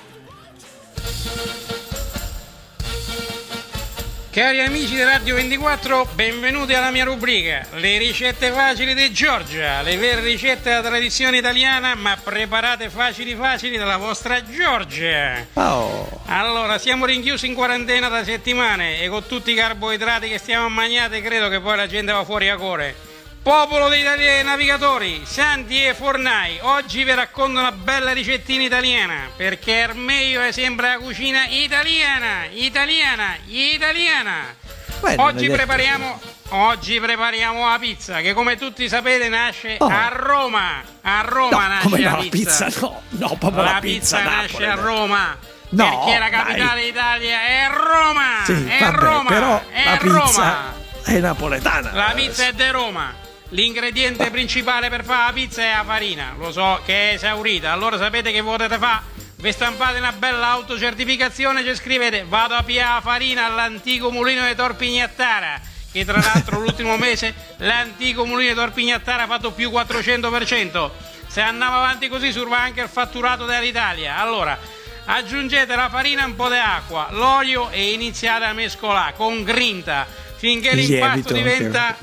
Cari amici di Radio ventiquattro, benvenuti alla mia rubrica, le ricette facili di Giorgia, le vere ricette della tradizione italiana, ma preparate facili facili dalla vostra Giorgia. Oh. Allora, siamo rinchiusi in quarantena da settimane e con tutti i carboidrati che stiamo a mangiare credo che poi la gente va fuori a cuore. Popolo dei italiani navigatori, santi e fornai, oggi vi racconto una bella ricettina italiana, perché il meglio è sempre la cucina italiana, italiana, italiana. Beh, oggi prepariamo, oggi prepariamo la pizza, che come tutti sapete nasce oh. a Roma, a Roma no, nasce come la no, pizza. pizza no, no, proprio la, la pizza, pizza nasce Napoli, a Roma. No, perché la capitale dai. d'Italia è Roma, sì, è vabbè, Roma, però è la Roma. pizza è napoletana. La pizza è di Roma. L'ingrediente principale per fare la pizza è la farina, lo so che è esaurita, allora sapete che potete fare? Vi stampate una bella autocertificazione, ci scrivete vado a pigliare la farina all'antico mulino di Torpignattara, che tra l'altro l'ultimo mese l'antico mulino di Torpignattara ha fatto più quattrocento per cento, se andiamo avanti così surva anche il fatturato dell'Italia. Allora aggiungete la farina, un po' di acqua, l'olio e iniziate a mescolare con grinta finché l'impasto Lievito, diventa... Anche.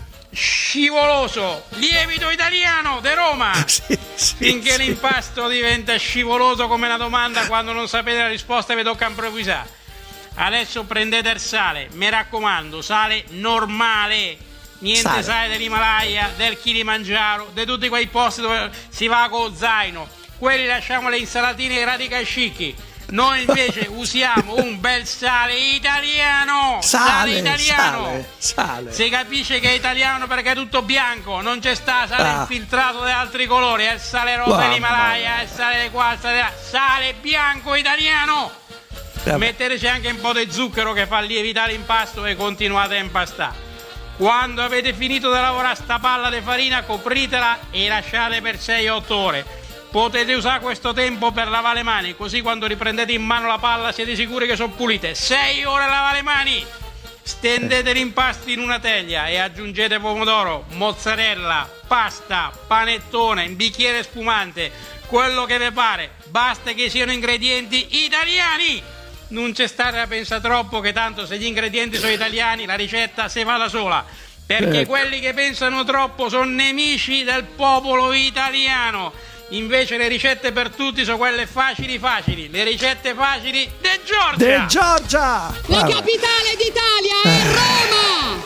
scivoloso, lievito italiano di Roma, sì, sì, finché sì. l'impasto diventa scivoloso come una domanda, quando non sapete la risposta vi tocca improvvisare. Adesso prendete il sale, mi raccomando, sale normale, niente sale, sale dell'Himalaya, del Kilimangiaro, di tutti quei posti dove si va con zaino, quelli lasciamo le insalatine e radicascicchi. Noi invece usiamo un bel sale italiano, sale, sale italiano, sale, sale. Si capisce che è italiano perché è tutto bianco, non c'è sta sale ah. infiltrato di altri colori, è il sale rosa dell'Himalaya, è il sale di qua, il sale, là. Sale bianco italiano. Vabbè. Metteteci anche un po' di zucchero che fa lievitare l'impasto e continuate a impastare. Quando avete finito di lavorare sta palla di farina, copritela e lasciate per sei otto ore. Potete usare questo tempo per lavare le mani, così quando riprendete in mano la palla siete sicuri che sono pulite. sei ore a lavare le mani! Stendete l'impasto in una teglia e aggiungete pomodoro, mozzarella, pasta, panettone, un bicchiere spumante, quello che vi pare. Basta che siano ingredienti italiani! Non c'è stare a pensare troppo, che tanto se gli ingredienti sono italiani la ricetta si fa da sola. Perché ecco. Quelli che pensano troppo sono nemici del popolo italiano. Invece le ricette per tutti sono quelle facili facili, le ricette facili di Giorgia. De Giorgia! La Vabbè. capitale d'Italia è Roma!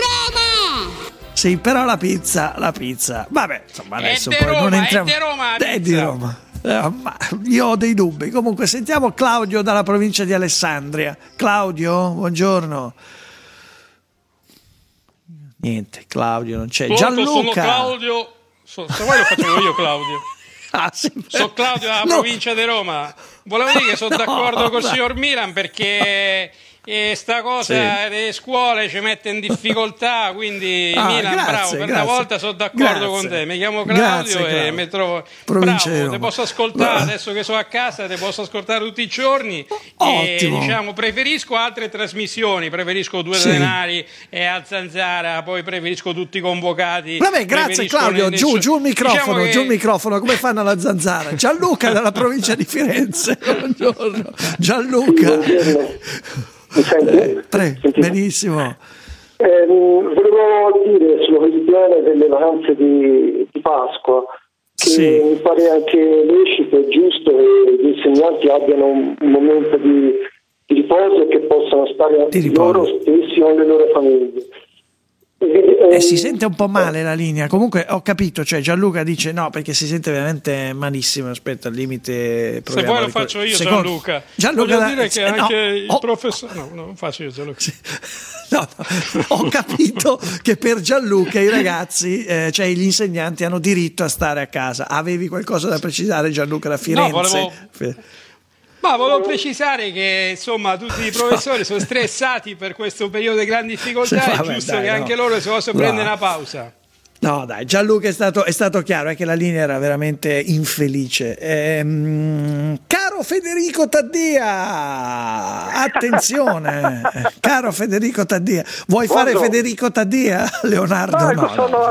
Roma! Sì, però la pizza, la pizza. Vabbè, insomma, adesso poi Roma, non entriamo. È di Roma, la è di Roma. Eh, ma io ho dei dubbi. Comunque sentiamo Claudio dalla provincia di Alessandria. Claudio, buongiorno. Niente, Claudio non c'è. Pronto, Gianluca. Sono Claudio. So, se vuoi lo faccio io, Claudio. Ah, sì, sono Claudio dalla no. provincia di Roma. Volevo dire che sono no, d'accordo col signor Milan perché e sta cosa sì. delle scuole ci mette in difficoltà, quindi ah, Milan grazie, bravo, per grazie. una volta sono d'accordo grazie. con te. Mi chiamo Claudio grazie, e Claudio. mi trovo Provincia bravo, ti posso ascoltare adesso che sono a casa, ti posso ascoltare tutti i giorni. Ottimo. E diciamo preferisco altre trasmissioni, preferisco Due sì. Denari e a Zanzara, poi preferisco tutti i convocati. Vabbè, grazie Claudio, giù, giù il microfono, diciamo che... giù il microfono, come fanno alla Zanzara? Gianluca dalla provincia di Firenze. Buongiorno. Gianluca. Mi senti? Eh, pre, benissimo. Eh, volevo dire sulla questione delle vacanze di, di Pasqua che sì. mi pare anche lecito e giusto che gli insegnanti abbiano un, un momento di, di riposo e che possano stare loro stessi con le loro famiglie. Eh, si sente un po' male la linea. Comunque ho capito, cioè Gianluca dice no perché si sente veramente malissimo. Aspetta, al limite se vuoi lo faccio io. Secondo... Gianluca Gianluca voglio da... dire che no, anche il oh. professore no, no, non faccio io Gianluca. Sì. No, no, ho capito che per Gianluca i ragazzi, eh, cioè gli insegnanti hanno diritto a stare a casa. Avevi qualcosa da precisare, Gianluca, da Firenze? No, volevo... Ma volevo precisare che insomma tutti i professori sono stressati per questo periodo di grandi difficoltà, sì, vabbè, è giusto dai, che no. anche loro si possano no. prendere una pausa. No dai, Gianluca è stato, è stato chiaro, è che la linea era veramente infelice. Ehm, caro Caro Federico Taddia, attenzione, caro Federico Taddia, vuoi Buongiorno. fare Federico Taddia, Leonardo? No, No, sono... no.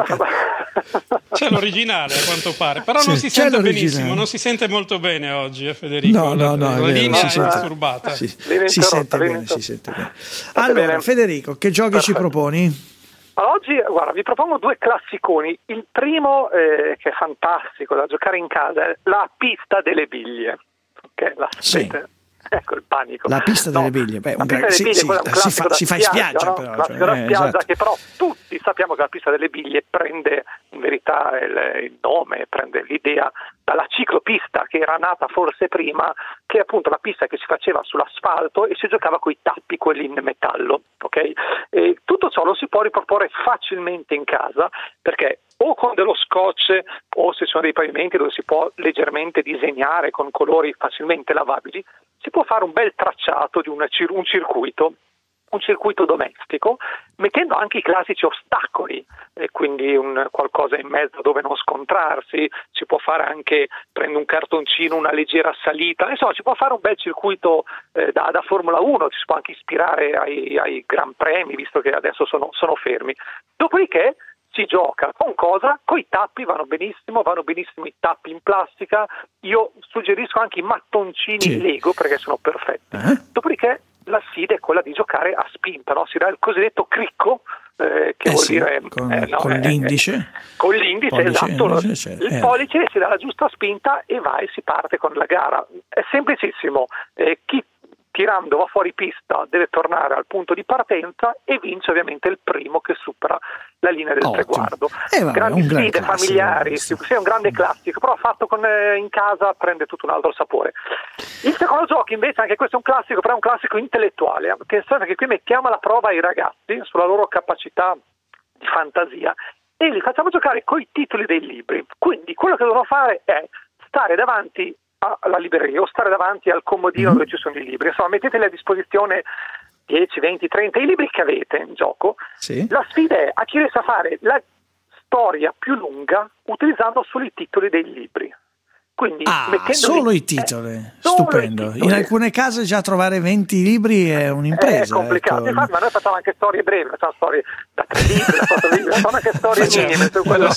C'è l'originale a quanto pare, però Sì, non si c'è sente l'originale. benissimo, non si sente molto bene oggi, eh, Federico. No, no, no, la, è la vero, linea si è sente. disturbata. Si, Viene si interrotta, sente viene bene, si interrotta. sente bene. Allora, bene. Federico, che giochi ci Perfetto. proponi? Allora, oggi, guarda, vi propongo due classiconi. Il primo, eh, che è fantastico da giocare in casa, è la pista delle biglie. Ok, la Sì. sapete? Ecco il panico. La pista No, delle biglie, beh, la un pista gra- delle sì, biglie, sì, quella è un si classico fa, da si fa in spiaggia, no? però, Classico cioè, da eh, spiaggia, esatto. che però tutti sappiamo che la pista delle biglie prende in verità il, il nome, prende l'idea dalla ciclopista, che era nata forse prima, che è appunto la pista che si faceva sull'asfalto e si giocava con i tappi, quelli in metallo, ok? E tutto ciò lo si può riproporre facilmente in casa, perché o con dello scotch o se sono dei pavimenti dove si può leggermente disegnare con colori facilmente lavabili, si può fare un bel tracciato di un, cir- un circuito, un circuito domestico, mettendo anche i classici ostacoli, e quindi un qualcosa in mezzo dove non scontrarsi. Si può fare anche, prendo un cartoncino, una leggera salita, insomma si può fare un bel circuito eh, da, da Formula uno, ci si può anche ispirare ai, ai Gran Premi, visto che adesso sono, sono fermi. Dopodiché si gioca con cosa? Con i tappi vanno benissimo, vanno benissimo i tappi in plastica. Io suggerisco anche i mattoncini Sì. Lego perché sono perfetti. Eh? Dopodiché la sfida è quella di giocare a spinta, no? Si dà il cosiddetto cricco, eh, che Eh vuol sì, dire con, eh, no, con eh, l'indice. eh, con l'indice, Pollice, esatto. indice, certo. Il Eh. pollice si dà la giusta spinta e va e si parte con la gara. È semplicissimo. Eh, chi tirando va fuori pista deve tornare al punto di partenza e vince ovviamente il primo che supera la linea del Ottimo. traguardo. Eh, vabbè, Grandi un gran sfide classico, familiari, questo. sì, sì, è un grande classico, però fatto con, eh, in casa prende tutto un altro sapore. Il secondo gioco invece, anche questo è un classico, però è un classico intellettuale. Attenzione che qui mettiamo alla prova i ragazzi sulla loro capacità di fantasia e li facciamo giocare coi titoli dei libri. Quindi quello che devono fare è stare davanti alla libreria o stare davanti al comodino Mm-hmm. dove ci sono i libri, insomma metteteli a disposizione dieci, venti, trenta i libri che avete in gioco. Sì. La sfida è a chi riesce a fare la storia più lunga utilizzando solo i titoli dei libri. Quindi Ah, mettendoli- solo i eh, titoli, solo stupendo. i titoli. In alcune case già trovare venti libri è un'impresa. È complicato, ecco. infatti, ma noi facciamo anche storie brevi, facciamo storie da tre libri, da quattro libri, facciamo anche storie Facciamo. minime su quello.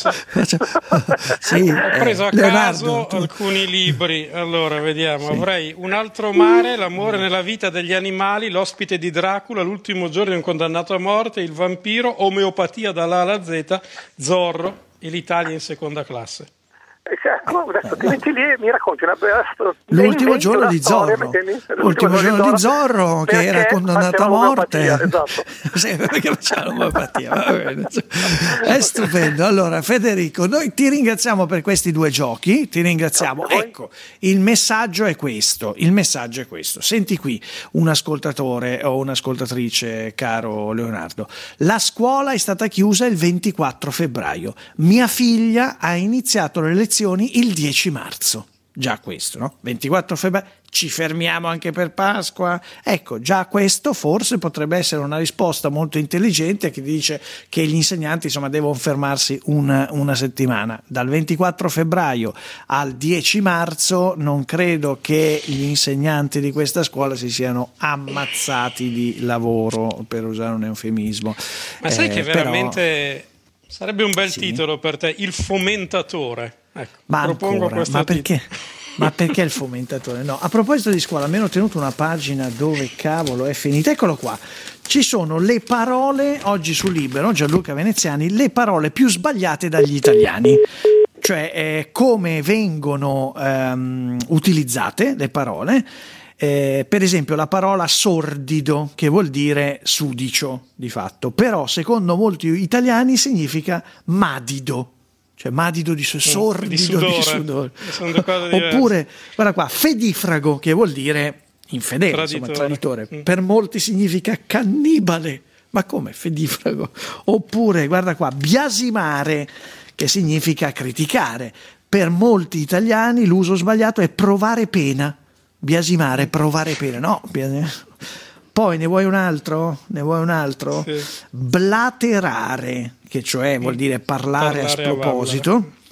Sì, Ho preso a eh, Leonardo, caso tu- alcuni libri. Allora, vediamo. Avrei Un altro mare, L'amore nella vita degli animali, L'ospite di Dracula, L'ultimo giorno di un condannato a morte, Il vampiro, Omeopatia dalla A alla Z, Zorro e l'Italia in seconda classe. Ecco, adesso ti metti lì e mi racconti una bella storia. L'ultimo Inventi giorno una di storia, Zorro, mettimi- l'ultimo giorno di Zorro che perché era condannato a faceva morte. omeopatia, esatto. Sì, perché faceva l'omeopatia, va bene. È stupendo. Allora, Federico, noi ti ringraziamo per questi due giochi. Ti ringraziamo. Ecco, il messaggio è questo. Il messaggio è questo. Senti qui un ascoltatore o un'ascoltatrice, caro Leonardo. La scuola è stata chiusa il ventiquattro febbraio. Mia figlia ha iniziato le lezioni il dieci marzo. Già questo, no? ventiquattro febbraio, ci fermiamo anche per Pasqua. Ecco, già questo forse potrebbe essere una risposta molto intelligente a chi dice che gli insegnanti insomma devono fermarsi una, una settimana. Dal ventiquattro febbraio al dieci marzo non credo che gli insegnanti di questa scuola si siano ammazzati di lavoro, per usare un eufemismo. Ma sai Eh, che però- veramente sarebbe un bel Sì. titolo per te, Il fomentatore. Ecco, Ma propongo ancora, questo ma titolo. perché? Ma perché il fomentatore? No, a proposito di scuola, almeno ho tenuto una pagina dove cavolo è finita. Eccolo qua. Ci sono le parole, oggi su Libero, Gianluca Veneziani, le parole più sbagliate dagli italiani. Cioè eh, come vengono ehm, utilizzate le parole. Eh, per esempio la parola sordido, che vuol dire sudicio di fatto, però secondo molti italiani significa madido. Cioè madido di sordido di sudore. di sudore. Sono due cose diverse. Oppure, guarda qua, fedifrago, che vuol dire infedele, Traditore. insomma, traditore. Mm. Per molti significa cannibale. Ma come fedifrago? Oppure, guarda qua, biasimare, che significa criticare. Per molti italiani l'uso sbagliato è provare pena. Biasimare, provare pena. No, bias- poi ne vuoi un altro? Ne vuoi un altro? Sì. Blaterare, che cioè vuol dire parlare, Parlare a a sproposito. Per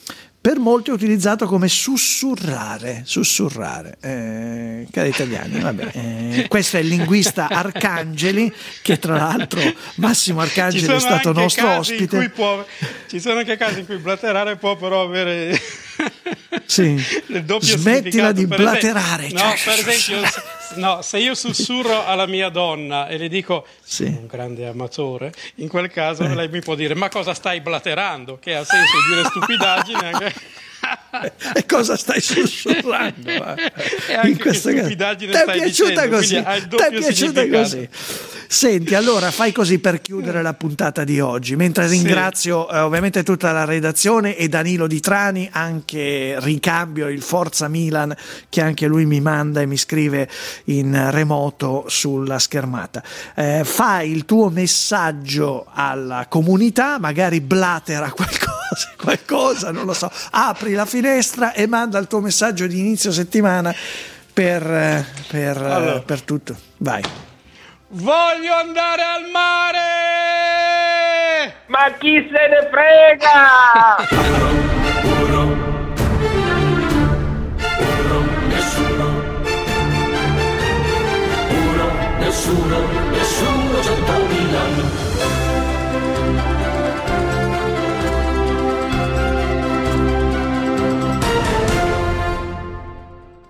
per molti è utilizzato come sussurrare, sussurrare, eh, cari italiani, vabbè, eh, questo è il linguista Arcangeli, che tra l'altro Massimo Arcangeli è stato nostro ospite. In cui può, ci sono anche casi in cui blaterare può però avere sì. il doppio Smettila di per blaterare. Esempio, no, per esempio, se, no, se io sussurro alla mia donna e le dico sì. un grande amatore, in quel caso eh. lei mi può dire ma cosa stai blaterando? Che ha senso dire stupidaggine anche... E cosa stai sussurrando? E anche in questo caso. Ti è piaciuta così? Ti è piaciuta così? Senti, allora fai così per chiudere la puntata di oggi, mentre ringrazio sì. eh, ovviamente tutta la redazione e Danilo Di Trani, anche ricambio il Forza Milan che anche lui mi manda e mi scrive in remoto sulla schermata. Eh, fai il tuo messaggio alla comunità, magari blatera qualcosa, qualcosa, non lo so, apri la finestra e manda il tuo messaggio di inizio settimana per, per, allora. per tutto. Vai. Voglio andare al mare! Ma chi se ne frega! Uno, uno, nessuno. Uno, nessuno, nessuno, centomila.